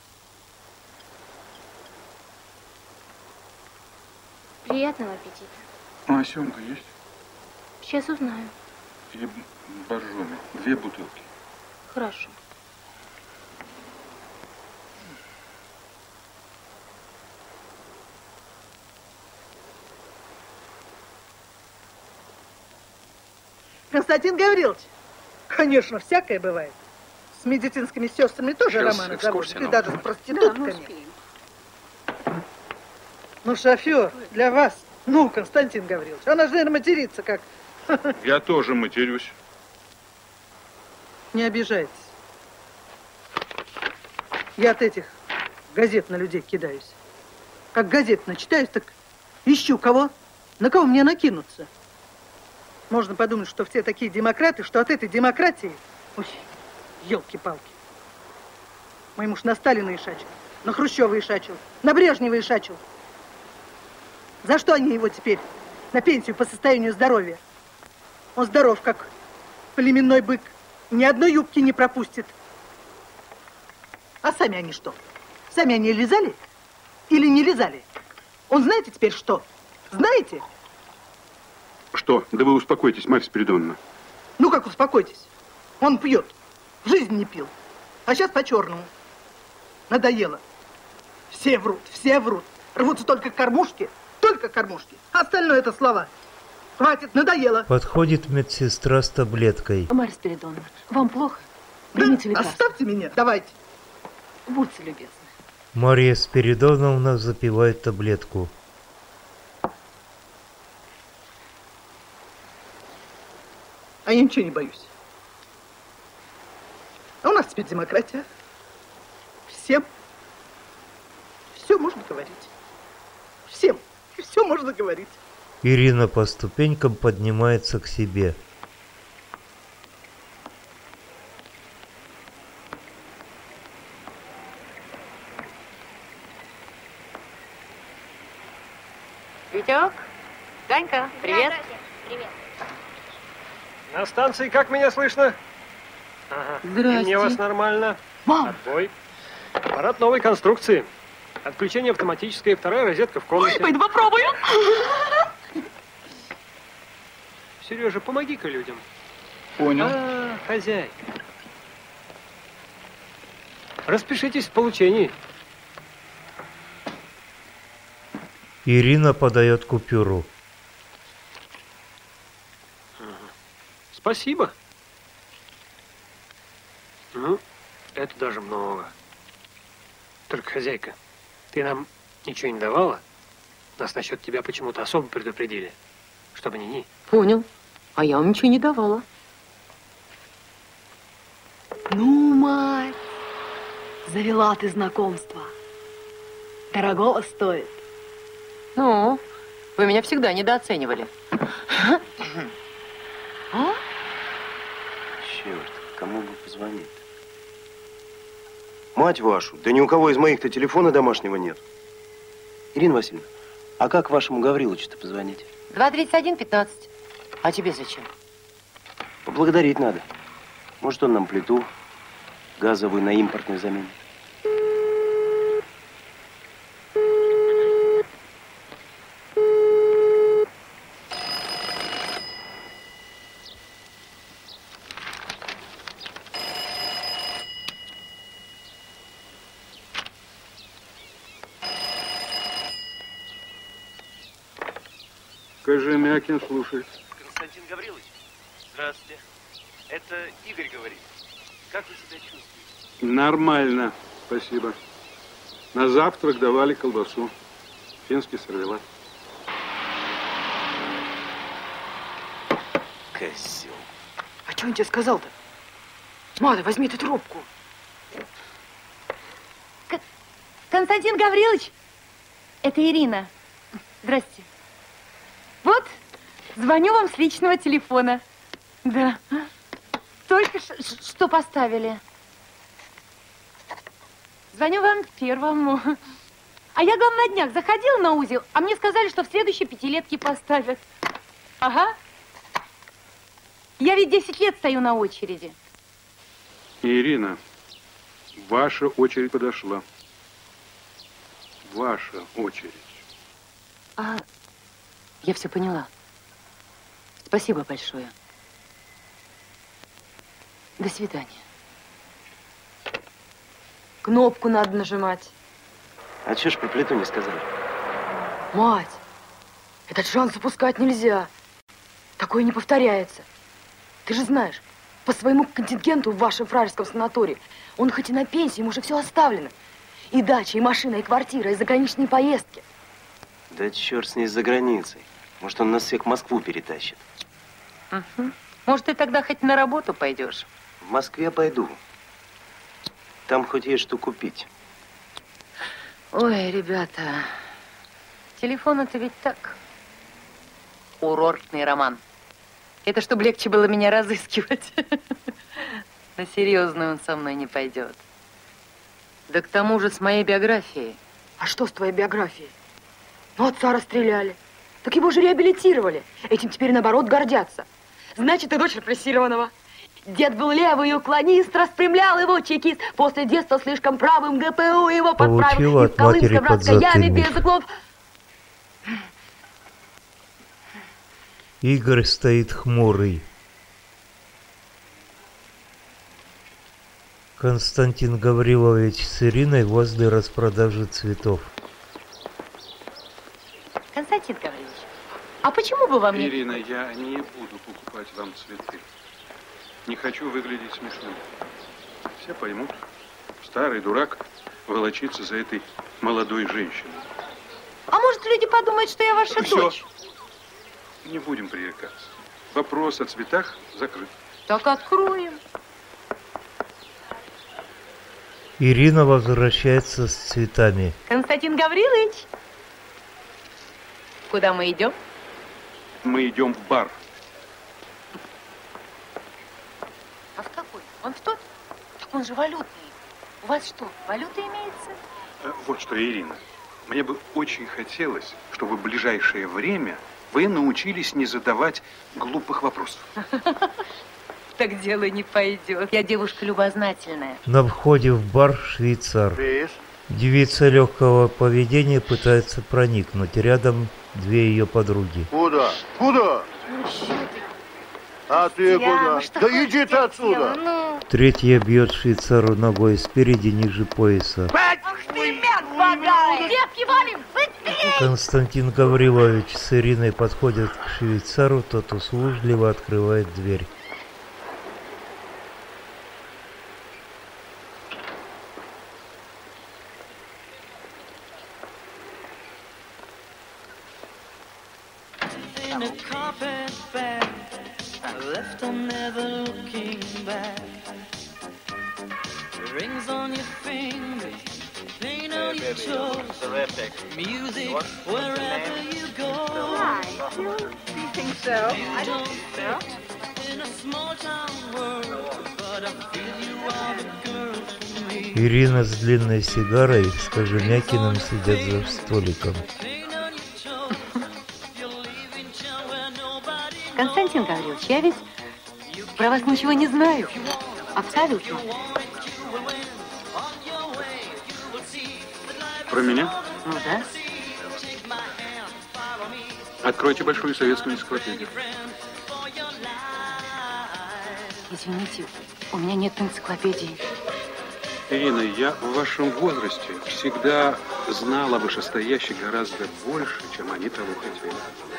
Приятного аппетита. А семга есть? Сейчас узнаю. И боржоми. Две бутылки. Хорошо. Константин Гаврилович, конечно, всякое бывает. С медицинскими сестрами тоже Сейчас романы заводят, и экскурсия даже с нам. проститутками. Ну, шофер, для вас, ну, Константин Гаврилович, она же, наверное, матерится как... Я тоже матерюсь. Не обижайтесь. Я от этих газет на людей кидаюсь. Как газет начитаюсь, так ищу кого, на кого мне накинуться. Можно подумать, что все такие демократы, что от этой демократии... Ой, елки-палки. Мой муж на Сталина ишачил, на Хрущева ишачил, на Брежнева ишачил. За что они его теперь на пенсию по состоянию здоровья? Он здоров, как племенной бык. Ни одной юбки не пропустит. А сами они что? Сами они лизали или не лизали? Он знаете теперь что? Знаете? Что? Да вы успокойтесь, Марья Спиридоновна. Ну как успокойтесь? Он пьет. В жизни не пил. А сейчас по-черному. Надоело. Все врут, все врут. Рвутся только кормушки, только кормушки. Остальное это слова. Хватит, надоело. Подходит медсестра с таблеткой. Марья Спиридоновна, вам плохо? Примите лекарство. Оставьте меня, давайте. Будьте любезны. Мария Спиридоновна запивает таблетку. А я ничего не боюсь. А у нас теперь демократия. Всем. Все можно говорить. Всем. Все можно говорить. Ирина по ступенькам поднимается к себе. Витек, Данька, привет. Привет. На станции как меня слышно? Ага. Здрасте. И мне вас нормально. Мам. Отбой. Аппарат новой конструкции. Отключение автоматическое, вторая розетка в комнате. Ой, пойду попробую. Сережа, помоги-ка людям. Понял. А, хозяйка. Распишитесь в получении. Ирина подает купюру. Спасибо. Ну, это даже много. Только, хозяйка, ты нам ничего не давала? Нас насчет тебя почему-то особо предупредили. Чтобы не-не. Понял. А я вам ничего не давала. Ну, мать, завела ты знакомство. Дорогого стоит. Ну, вы меня всегда недооценивали. А? Черт, кому бы позвонить? Мать вашу, да ни у кого из моих-то телефона домашнего нет. Ирина Васильевна, а как вашему Гавриловичу-то позвонить? два тридцать один пятнадцать. А тебе зачем? Поблагодарить надо. Может, он нам плиту газовую на импортную заменит. Кожемякин слушает. Константин Гаврилович, здравствуйте. Это Игорь говорит. Как вы себя чувствуете? Нормально, спасибо. На завтрак давали колбасу. Финский сервелат. Козел. А что он тебе сказал-то? Мада, возьми ты трубку. К Константин Гаврилович, это Ирина. Здрасте. Вот, звоню вам с личного телефона. Да. Только что поставили. Звоню вам первому. А я, главное, на днях заходила на УЗИ, а мне сказали, что в следующей пятилетке поставят. Ага. Я ведь десять лет стою на очереди. Ирина, ваша очередь подошла. Ваша очередь. А, я все поняла. Спасибо большое. До свидания. Кнопку надо нажимать. А чё ж про плиту не сказали? Мать, этот шанс упускать нельзя. Такое не повторяется. Ты же знаешь, по своему контингенту в вашем фраерском санатории он хоть и на пенсии, ему уже все оставлено. И дача, и машина, и квартира, и заграничные поездки. Да черт с ней за границей. Может, он нас всех в Москву перетащит. Угу. Может, ты тогда хоть на работу пойдешь? В Москве пойду. Там хоть есть что купить. Ой, ребята, телефон это ведь так. Курортный роман. Это чтобы легче было меня разыскивать. На серьезную он со мной не пойдет. Да к тому же с моей биографией. А что с твоей биографией? Ну, отца расстреляли. Так его же реабилитировали. Этим теперь, наоборот, гордятся. Значит, ты дочь репрессированного. Дед был левый уклонист, распрямлял его чекист. После детства слишком правым ГПУ его подправил. Получила от матери подзатыльник. без углов. Игорь стоит хмурый. Константин Гаврилович с Ириной возле распродажи цветов. Константин Гаврилович, а почему бы вам не... Ирина, я не буду покупать вам цветы. Не хочу выглядеть смешным. все поймут. Старый дурак волочится за этой молодой женщиной. А может, люди подумают, что я ваша Все. дочь? Не будем пререкаться. Вопрос о цветах закрыт. Так откроем. Ирина возвращается с цветами. Константин Гаврилович, куда мы идем? Мы идем в бар. А в какой? Он в тот? Так он же валютный. У вас что, валюта имеется? Э, Вот что, Ирина, мне бы очень хотелось, чтобы в ближайшее время вы научились не задавать глупых вопросов. Так дело не пойдет. Я девушка любознательная. На входе в бар швейцар. Девица легкого поведения пытается проникнуть. Рядом две ее подруги. Куда? Куда? А ты куда? Да иди ты отсюда. Третья бьет швейцару ногой спереди, ниже пояса. Ах ты, мент поганый! Девки, валим! Быстрее! Константин Гаврилович с Ириной подходят к швейцару, тот услужливо открывает дверь. In a carpet bag, left on never looking back. Rings on your fingers, paint on your toes. Music wherever you go. Do you think so? You don't fit in a small town world, but I feel you are the girl for me. Ирина с длинной сигарой с Кожемякиным сидят за столиком. Константин Гаврилович, я ведь про вас ничего не знаю. Абсолютно. Про меня? Ну да. Откройте большую советскую энциклопедию. Извините, у меня нет энциклопедии. Ирина, я в вашем возрасте всегда знал о вышестоящих гораздо больше, чем они того хотели.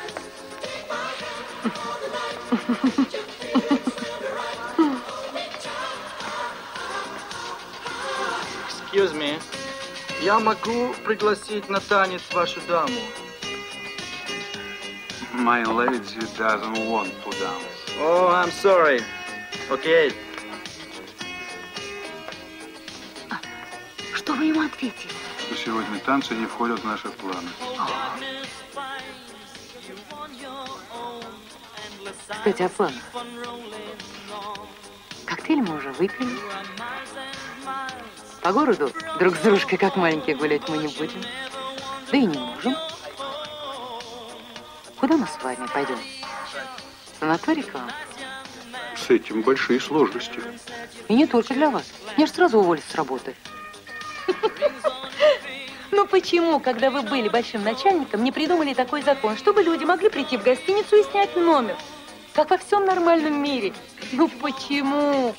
Excuse me. Я могу пригласить на танец вашу даму? My lady doesn't want to dance. Oh, I'm sorry. Okay. Что вы ему ответили? Что сегодня танцы не входят в наши планы. Кстати, о планах. Коктейль мы уже выпили. По городу друг с дружкой, как маленькие, гулять мы не будем. Да и не можем. Куда мы с вами пойдем? В санаторий к вам? С этим большие сложности. И не только для вас. Мне же сразу уволят с работы. Ну почему, когда вы были большим начальником, не придумали такой закон, чтобы люди могли прийти в гостиницу и снять номер? Как во всем нормальном мире. Ну почему?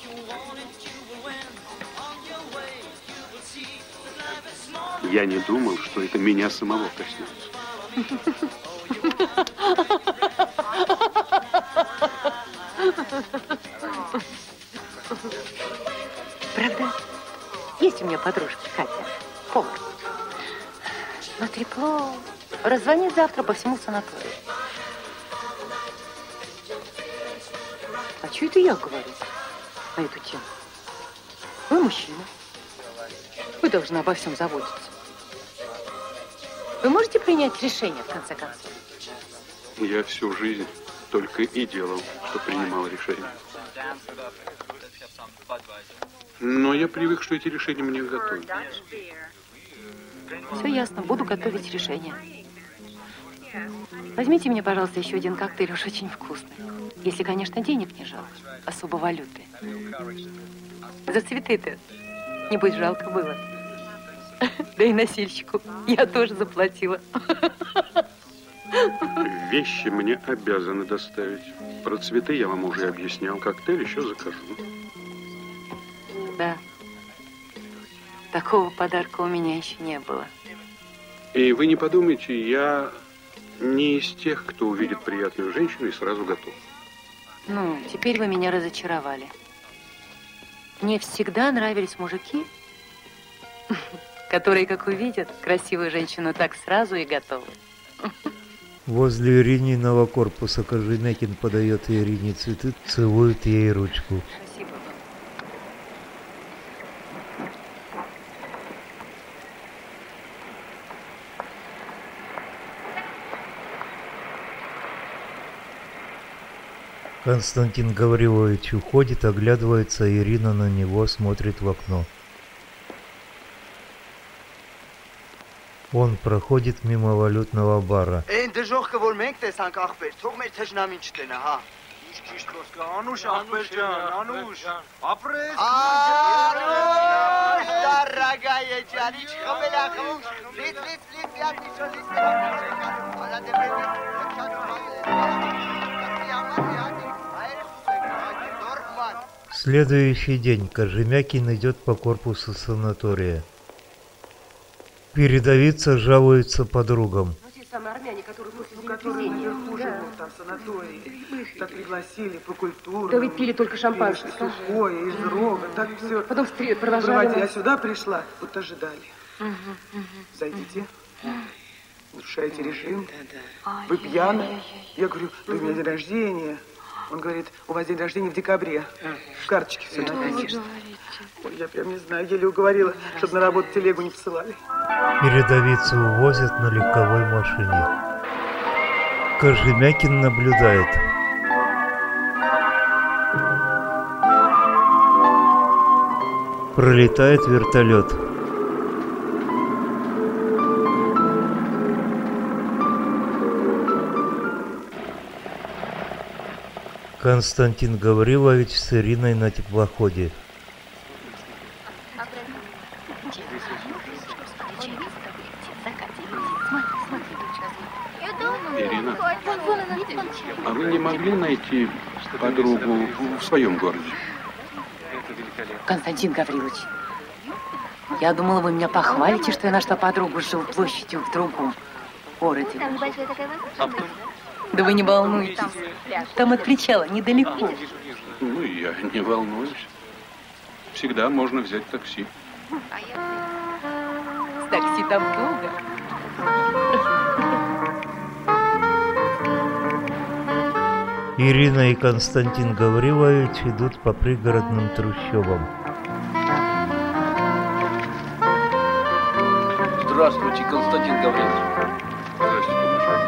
Я не думал, что это меня самого коснется. Правда? Есть у меня подружка Катя, повар. Но трепло раззвонит завтра по всему санаторию. А что это я говорю на эту тему? Вы мужчина. Вы должны обо всем заботиться. Вы можете принять решение, в конце концов? Я всю жизнь только и делал, что принимал решения. Но я привык, что эти решения мне готовы. Все ясно, буду готовить решение. Возьмите мне, пожалуйста, еще один коктейль, уж очень вкусный. Если, конечно, денег не жалко, особо валюты. За цветы-то, небось, жалко было. Да и носильщику я тоже заплатила. Вещи мне обязаны доставить. Про цветы я вам уже объяснял. Коктейль еще закажу. Да. Такого подарка у меня еще не было. И вы не подумайте, я не из тех, кто увидит приятную женщину и сразу готов. Ну, теперь вы меня разочаровали. Мне всегда нравились мужики, которые, как увидят красивую женщину, так сразу и готовы. Возле Ирининого корпуса Кожемякин подает Ирине цветы, целует ей ручку. Спасибо вам. Константин Гаврилович уходит, оглядывается, Ирина на него смотрит в окно. Он проходит мимо валютного бара. Anush, Anush, Apres. Anush, дорогая Джанечка, Беляков. Лит, лит, лит, я еще лит. Она теперь Следующий день Кожемякин идет по корпусу санатория. Передовица жалуется подругам. Самые армяне, которые после Ну, которые наверху живут, там, в санатории. Так пригласили по культуру. Да вы пили только шампанское. Из сухое, из рога, так все. Потом провожали. Я сюда пришла, вот ожидали. Угу, угу. Зайдите. Нарушаете режим. Вы пьяны. Я говорю, вы у меня день рождения. Он говорит, у вас день рождения в декабре. В карточке все написано. Ой, я прям не знаю, еле уговорила, чтобы на работу телегу не посылали. Передовицу увозят на легковой машине. Кожемякин наблюдает. Пролетает вертолет. Константин Гаврилович с Ириной на теплоходе. Ирина, а вы не могли найти подругу в своем городе? Константин Гаврилович, я думала, вы меня похвалите, что я нашла подругу с жилплощадью в другом городе. Да вы не волнуйтесь. Там от причала недалеко. Ну, я не волнуюсь. Всегда можно взять такси. С такси там долго. Ирина и Константин Гаврилович идут по пригородным трущобам. Здравствуйте, Константин Гаврилович. Здравствуйте.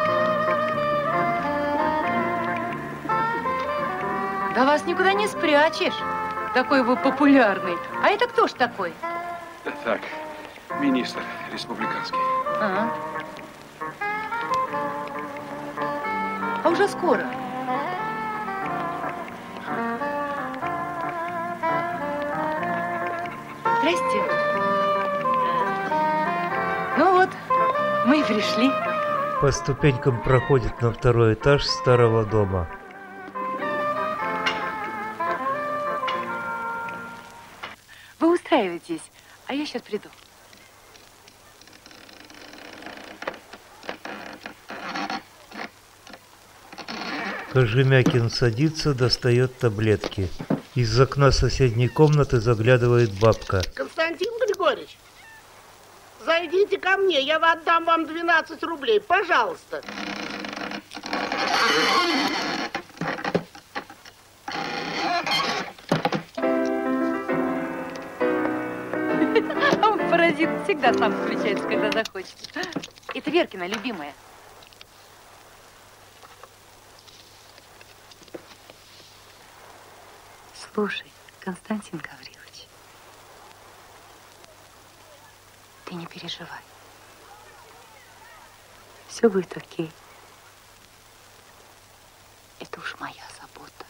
Да вас никуда не спрячешь. Такой вы популярный. А это кто ж такой? Так, министр республиканский. А, а уже скоро. Здрасте. Ну вот, мы и пришли. По ступенькам проходит на второй этаж старого дома. Вы устраивайтесь, а я сейчас приду. Кожемякин садится, достает таблетки. Из окна соседней комнаты заглядывает бабка. Константин Григорьевич, зайдите ко мне, я отдам вам двенадцать рублей, пожалуйста. Он паразит всегда сам включается, когда захочет. Это Веркина, любимая. Слушай, Константин Гаврилович, ты не переживай. Все будет окей. Это уж моя забота.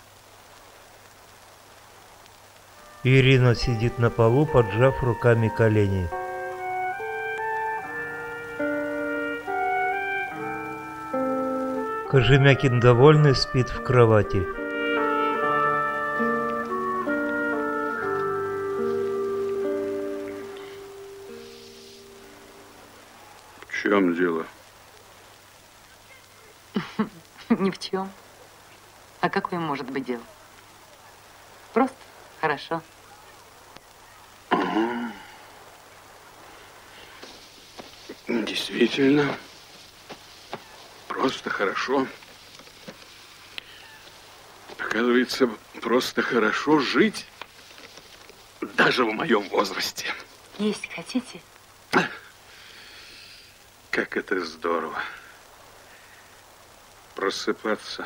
Ирина сидит на полу, поджав руками колени. Кожемякин довольный спит в кровати. В чем дело? Ни в чем. А какое может быть дело? Просто хорошо. Действительно, просто хорошо. Оказывается, просто хорошо жить, даже в моем возрасте. Есть хотите? Как это здорово. Просыпаться,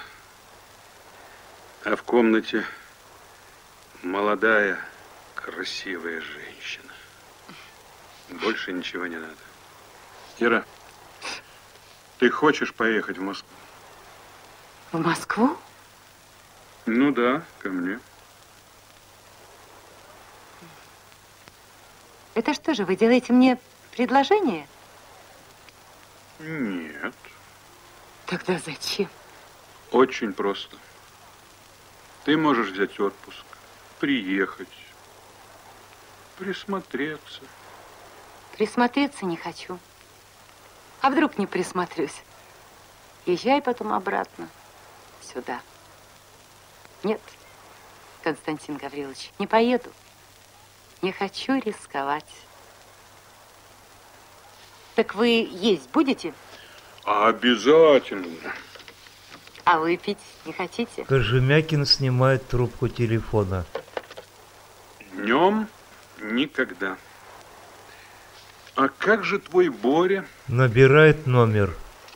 а в комнате молодая, красивая женщина. Больше ничего не надо. Ира, ты хочешь поехать в Москву? В Москву? Ну да, ко мне. Это что же, вы делаете мне предложение? Нет. Тогда зачем? Очень просто. Ты можешь взять отпуск, приехать, присмотреться. Присмотреться не хочу. А вдруг не присмотрюсь? Езжай потом обратно сюда. Нет, Константин Гаврилович, не поеду. Не хочу рисковать. Так вы есть будете? Обязательно. А выпить не хотите? Кожемякин снимает трубку телефона. Днем никогда. А как же твой Боря? Набирает номер.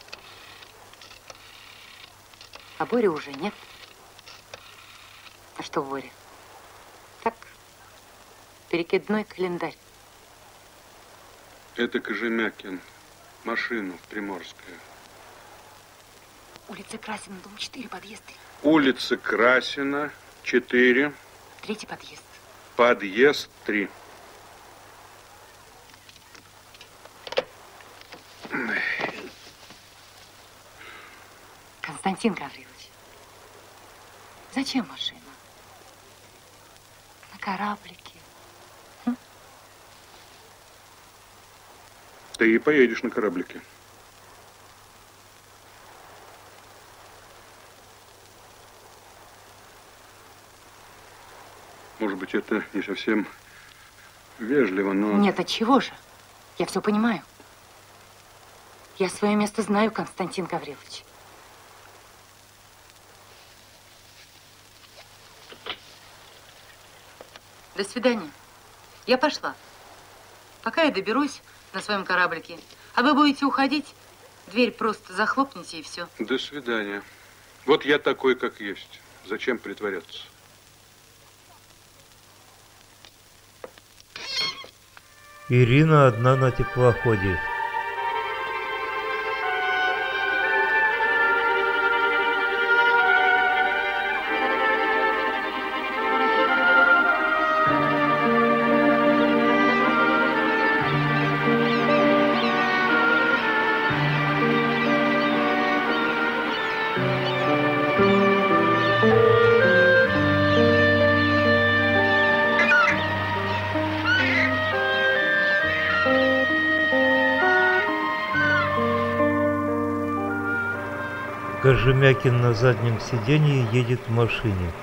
А Боря уже нет. А что Боря? Так, перекидной календарь. Это Кожемякин. Машину в Приморская. Улица Красина, дом четыре, подъезд три. Улица Красина, четыре. Третий подъезд. Подъезд три. Константин Гаврилович, зачем машина? На кораблике. Хм? Ты и поедешь на кораблике. Может быть, это не совсем вежливо, но... Нет, от чего же? Я все понимаю. Я свое место знаю, Константин Гаврилович. До свидания. Я пошла. Пока я доберусь на своем кораблике, а вы будете уходить, дверь просто захлопните и все. До свидания. Вот я такой, как есть. Зачем притворяться? Ирина одна на теплоходе. Кожемякин на заднем сиденье едет в машине.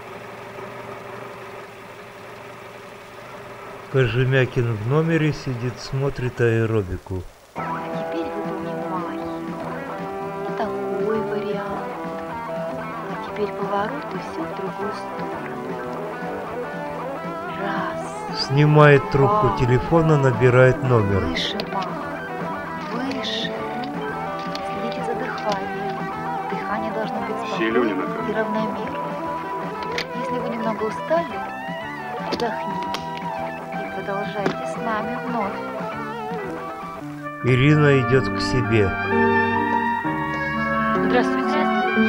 Кожемякин в номере сидит, смотрит аэробику. А теперь выполним магию. И такой вариант. А теперь поворот и все в другую сторону. Раз. Снимает трубку телефона, набирает номер. Выше, мама. Выше. Следите за дыханием. Дыхание должно быть спокойным и равномерным. Если вы немного устали, отдохните. И продолжайте с нами вновь. Ирина идет к себе. Здравствуйте.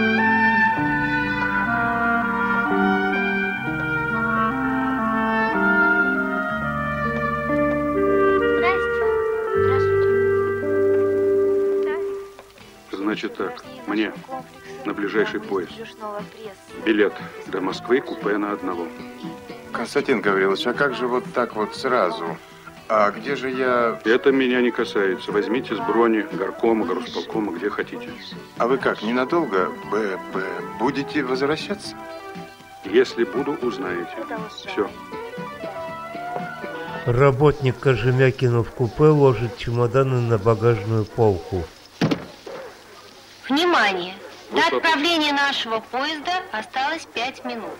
Значит так, мне на ближайший поезд. Билет до Москвы, купе на одного. Константин Гаврилович, а как же вот так вот сразу? А где же я... Это меня не касается. Возьмите с брони горкома, горосполкома, где хотите. А вы как, ненадолго б, б, будете возвращаться? Если буду, узнаете. Все. Работник Кожемякина в купе ложит чемоданы на багажную полку. Внимание! До отправления нашего поезда осталось пять минут.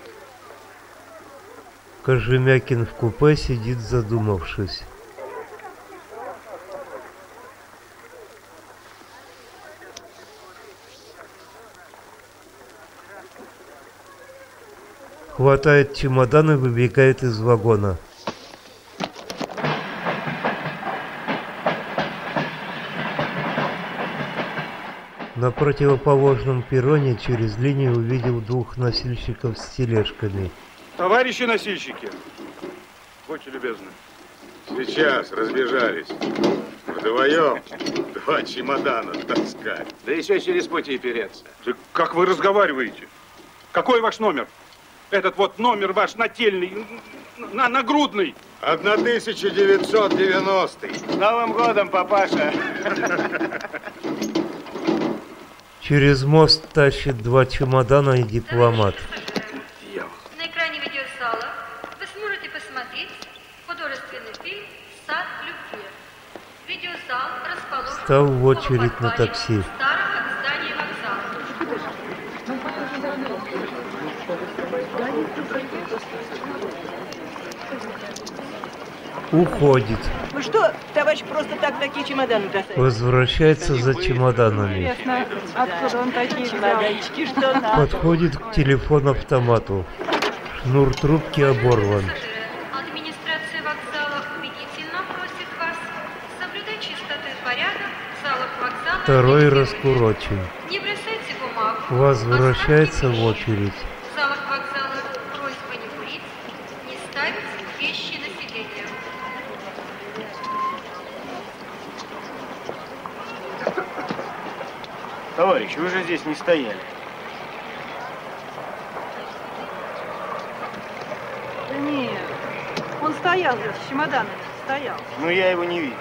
Кожемякин в купе сидит задумавшись. Хватает чемодан и выбегает из вагона. На противоположном перроне через линию увидел двух носильщиков с тележками. Товарищи носильщики, будьте любезны. Сейчас разбежались. Вдвоем два чемодана таскать. Да еще через пути переться. Да как вы разговариваете? Какой ваш номер? Этот вот номер ваш нательный, на нагрудный. тысяча девятьсот девяностый. С Новым годом, папаша! Через мост тащит два чемодана и дипломат. На экране видеозала вы сможете посмотреть художественный фильм «Сад любви». Видеозал расположен Стал в очередь на такси. старого здания вокзала. Уходит. Вы что, товарищ, просто так такие чемоданы таскаете? Возвращается за чемоданами. Интересно, откуда он такие чемоданчики, что надо? Подходит к телефон-автомату. Шнур трубки оборван. Администрация вокзала убедительно просит вас соблюдать чистоту и порядок в залах вокзала. Второй раскурочен. Не бросайте бумагу. Возвращается в очередь. В залах вокзала просьба не курить, не ставить вещи на сиденье. Товарищ, вы же здесь не стояли. Да нет, он стоял здесь с чемоданами, стоял. Но я его не видел.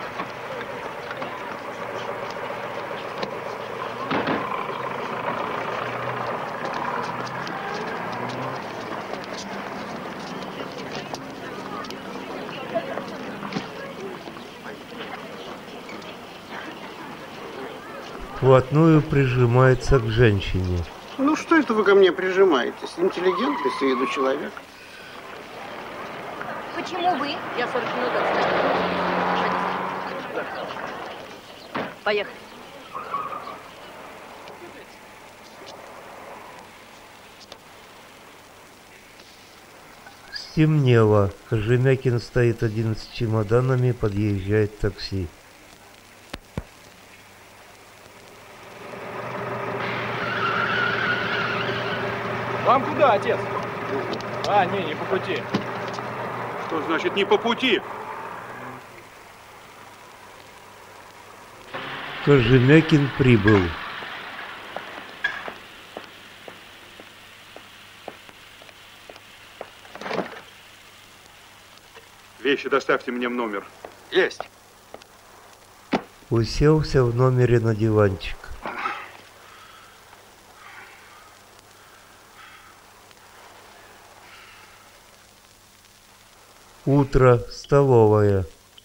Вплотную прижимается к женщине. Ну что это вы ко мне прижимаетесь? Интеллигентный с виду человек. Почему вы? Я сорок минут отстаю. Поехали. Стемнело. Кожемякин стоит один с чемоданами, подъезжает такси. Вам куда, отец? А, не, не по пути. Что значит не по пути? Кожемякин прибыл. Вещи доставьте мне в номер. Есть. Уселся в номере на диванчик. Утро, столовая.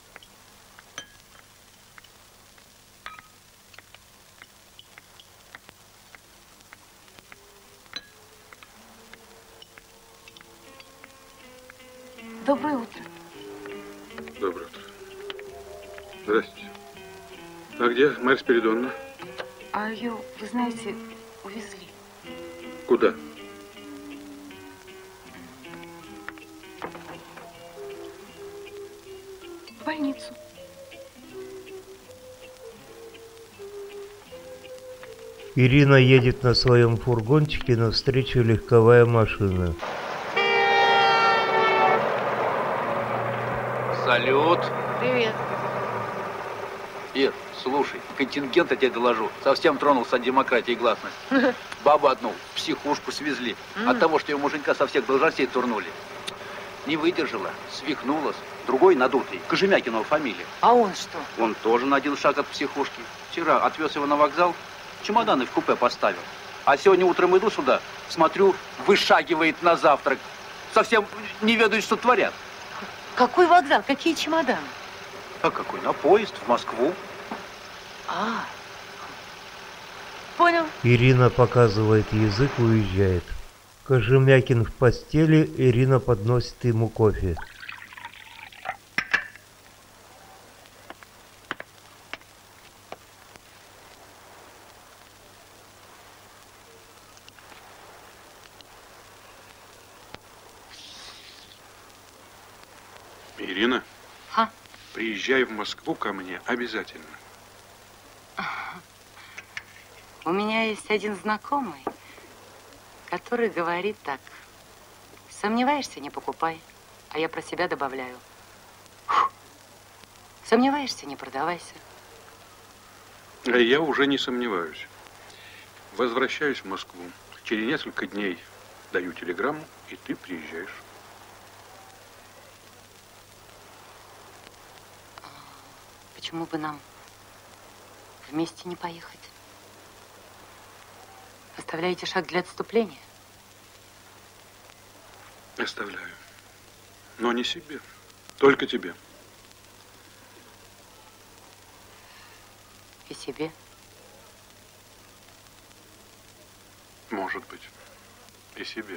Доброе утро. Доброе утро. Здравствуйте. А где Марья Спиридоновна? А ее, вы знаете, увезли. Куда? В больницу. Ирина едет на своем фургончике, навстречу легковая машина. Салют. Привет. Ир, слушай, контингент, я тебе доложу, совсем тронулся от демократии гласность. Бабу одну в психушку свезли. От того, что ее муженька со всех должностей турнули. Не выдержала, свихнулась. Другой надутый, Кожемякинова фамилия. А он что? Он тоже на один шаг от психушки. Вчера отвез его на вокзал, чемоданы в купе поставил. А сегодня утром иду сюда, смотрю, вышагивает на завтрак. Совсем не ведают, что творят. Какой вокзал? Какие чемоданы? А какой? На поезд в Москву. А, понял. Ирина показывает язык и уезжает. Кожемякин в постели, Ирина подносит ему кофе. Ирина, а? Приезжай в Москву ко мне обязательно. У меня есть один знакомый, который говорит так. Сомневаешься, не покупай. А я про себя добавляю. Сомневаешься, не продавайся. А я уже не сомневаюсь. Возвращаюсь в Москву. Через несколько дней даю телеграмму, и ты приезжаешь. Почему бы нам вместе не поехать? Оставляете шаг для отступления? Оставляю. Но не себе. Только тебе. И себе? Может быть. И себе.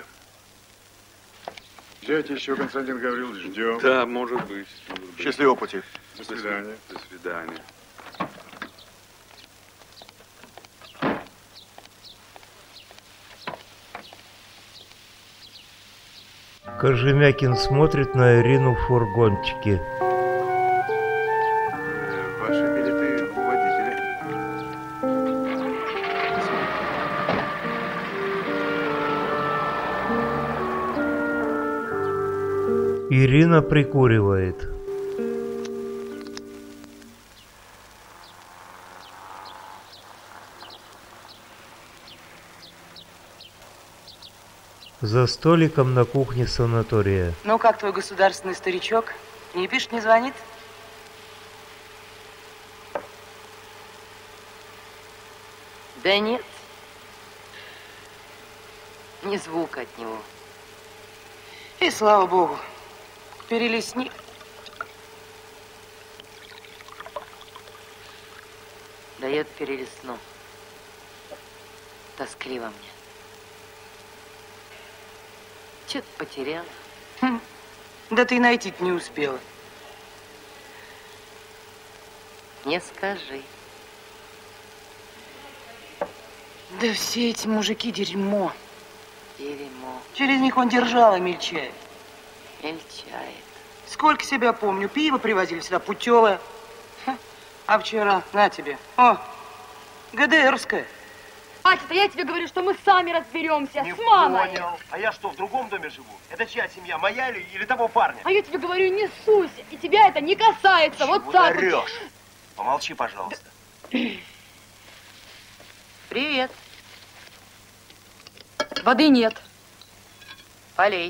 Дядя еще, Константин Гаврилович, ждем. Да, может быть. Может быть. Счастливого пути. До свидания. До свидания. Кожемякин смотрит на Ирину в фургончике. Ваши билеты водителя. Ирина прикуривает. За столиком на кухне санатория. Ну, как твой государственный старичок? Не пишет, не звонит? Да нет. Ни звука от него. И слава богу. Перелесни. Дает перелесну. Тоскливо мне. Что-то потеряла. Хм. Да ты найти-то не успела. Не скажи. Да все эти мужики дерьмо. Дерьмо. Через них он держал и мельчает. Мельчает. Сколько себя помню, пиво привозили сюда путевое. Ха. А вчера, на тебе. О, ГДРское. Батя, я тебе говорю, что мы сами разберемся Не с мамой. понял. А я что, в другом доме живу? Это чья семья, моя или, или того парня? А я тебе говорю, не ссуйся, и тебя это не касается. Чего вот так ты вот. орешь? Помолчи, пожалуйста. Привет. Воды нет. Полей.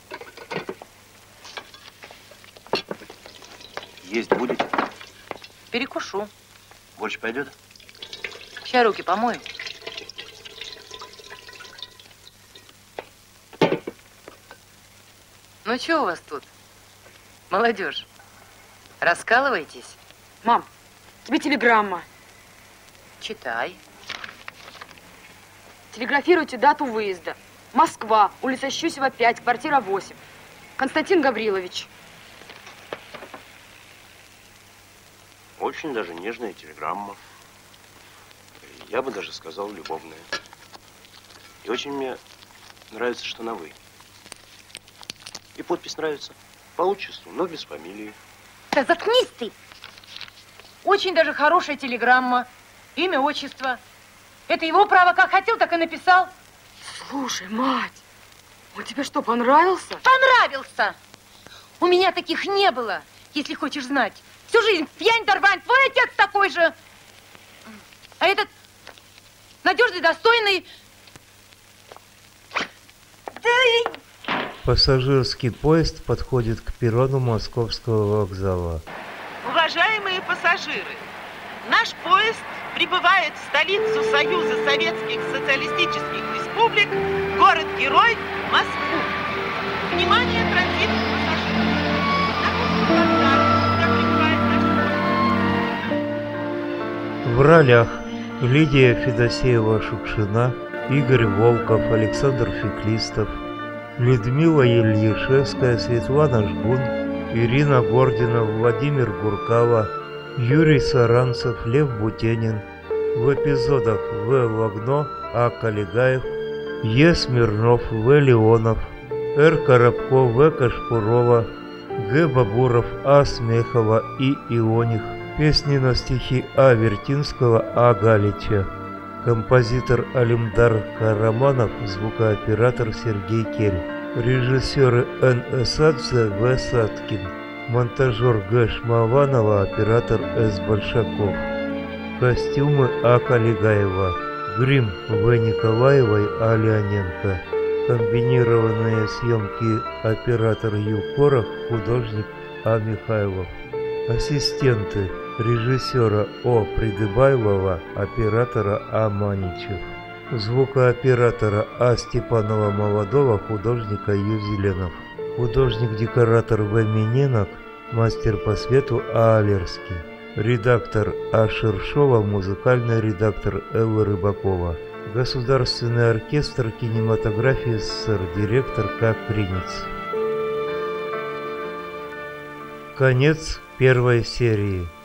Есть будете? Перекушу. Больше пойдет? Сейчас руки помою. Ну, что у вас тут, молодежь? Раскалываетесь? Мам, тебе телеграмма. Читай. Телеграфируйте дату выезда. Москва, улица Щусева, пять, квартира восемь. Константин Гаврилович. Очень даже нежная телеграмма. Я бы даже сказал, любовная. И очень мне нравится, что на «вы». И подпись нравится. По отчеству, но без фамилии. Да заткнись ты! Очень даже хорошая телеграмма. Имя, отчество. Это его право, как хотел, так и написал. Слушай, мать, он тебе что, понравился? Понравился! У меня таких не было, если хочешь знать. Всю жизнь пьянь да рвань. Твой отец такой же. А этот надежный, достойный. Да... Пассажирский поезд подходит к перрону Московского вокзала. Уважаемые пассажиры, наш поезд прибывает в столицу Союза Советских Социалистических Республик, город-герой Москву. Внимание, транзитных пассажиров! ролях Лидия Федосеева-Шукшина, Игорь Волков, Александр Феклистов, Людмила Ельяшевская, Светлана Жгун, Ирина Гордина, Владимир Гуркава, Юрий Саранцев, Лев Бутенин. В эпизодах В. Лагно, А. Калигаев, Е. Смирнов, В. Леонов, Р. Коробко, В. Кашпурова, Г. Бабуров, А. Смехова и Ионих. Песни на стихи А. Вертинского, А. Галича. Композитор Алимдар Караманов, звукооператор Сергей Кель. Режиссеры Н. Эсадзе, В. Саткин. Монтажер Г. Шмаванова, оператор С. Большаков. Костюмы А. Калигаева. Грим В. Николаевой, А. Леоненко. Комбинированные съемки оператор Ю. Корох, художник А. Михайлов. Ассистенты режиссера О. Придыбайлова, оператора А. Маничев. Звукооператора А. Степанова-Молодого, художника Ю. Зеленов. Художник-декоратор В. Миненок, мастер по свету А. Алерский. Редактор А. Шершова, музыкальный редактор Элла Рыбакова. Государственный оркестр кинематографии СССР, директор К. Приниц. Конец первой серии.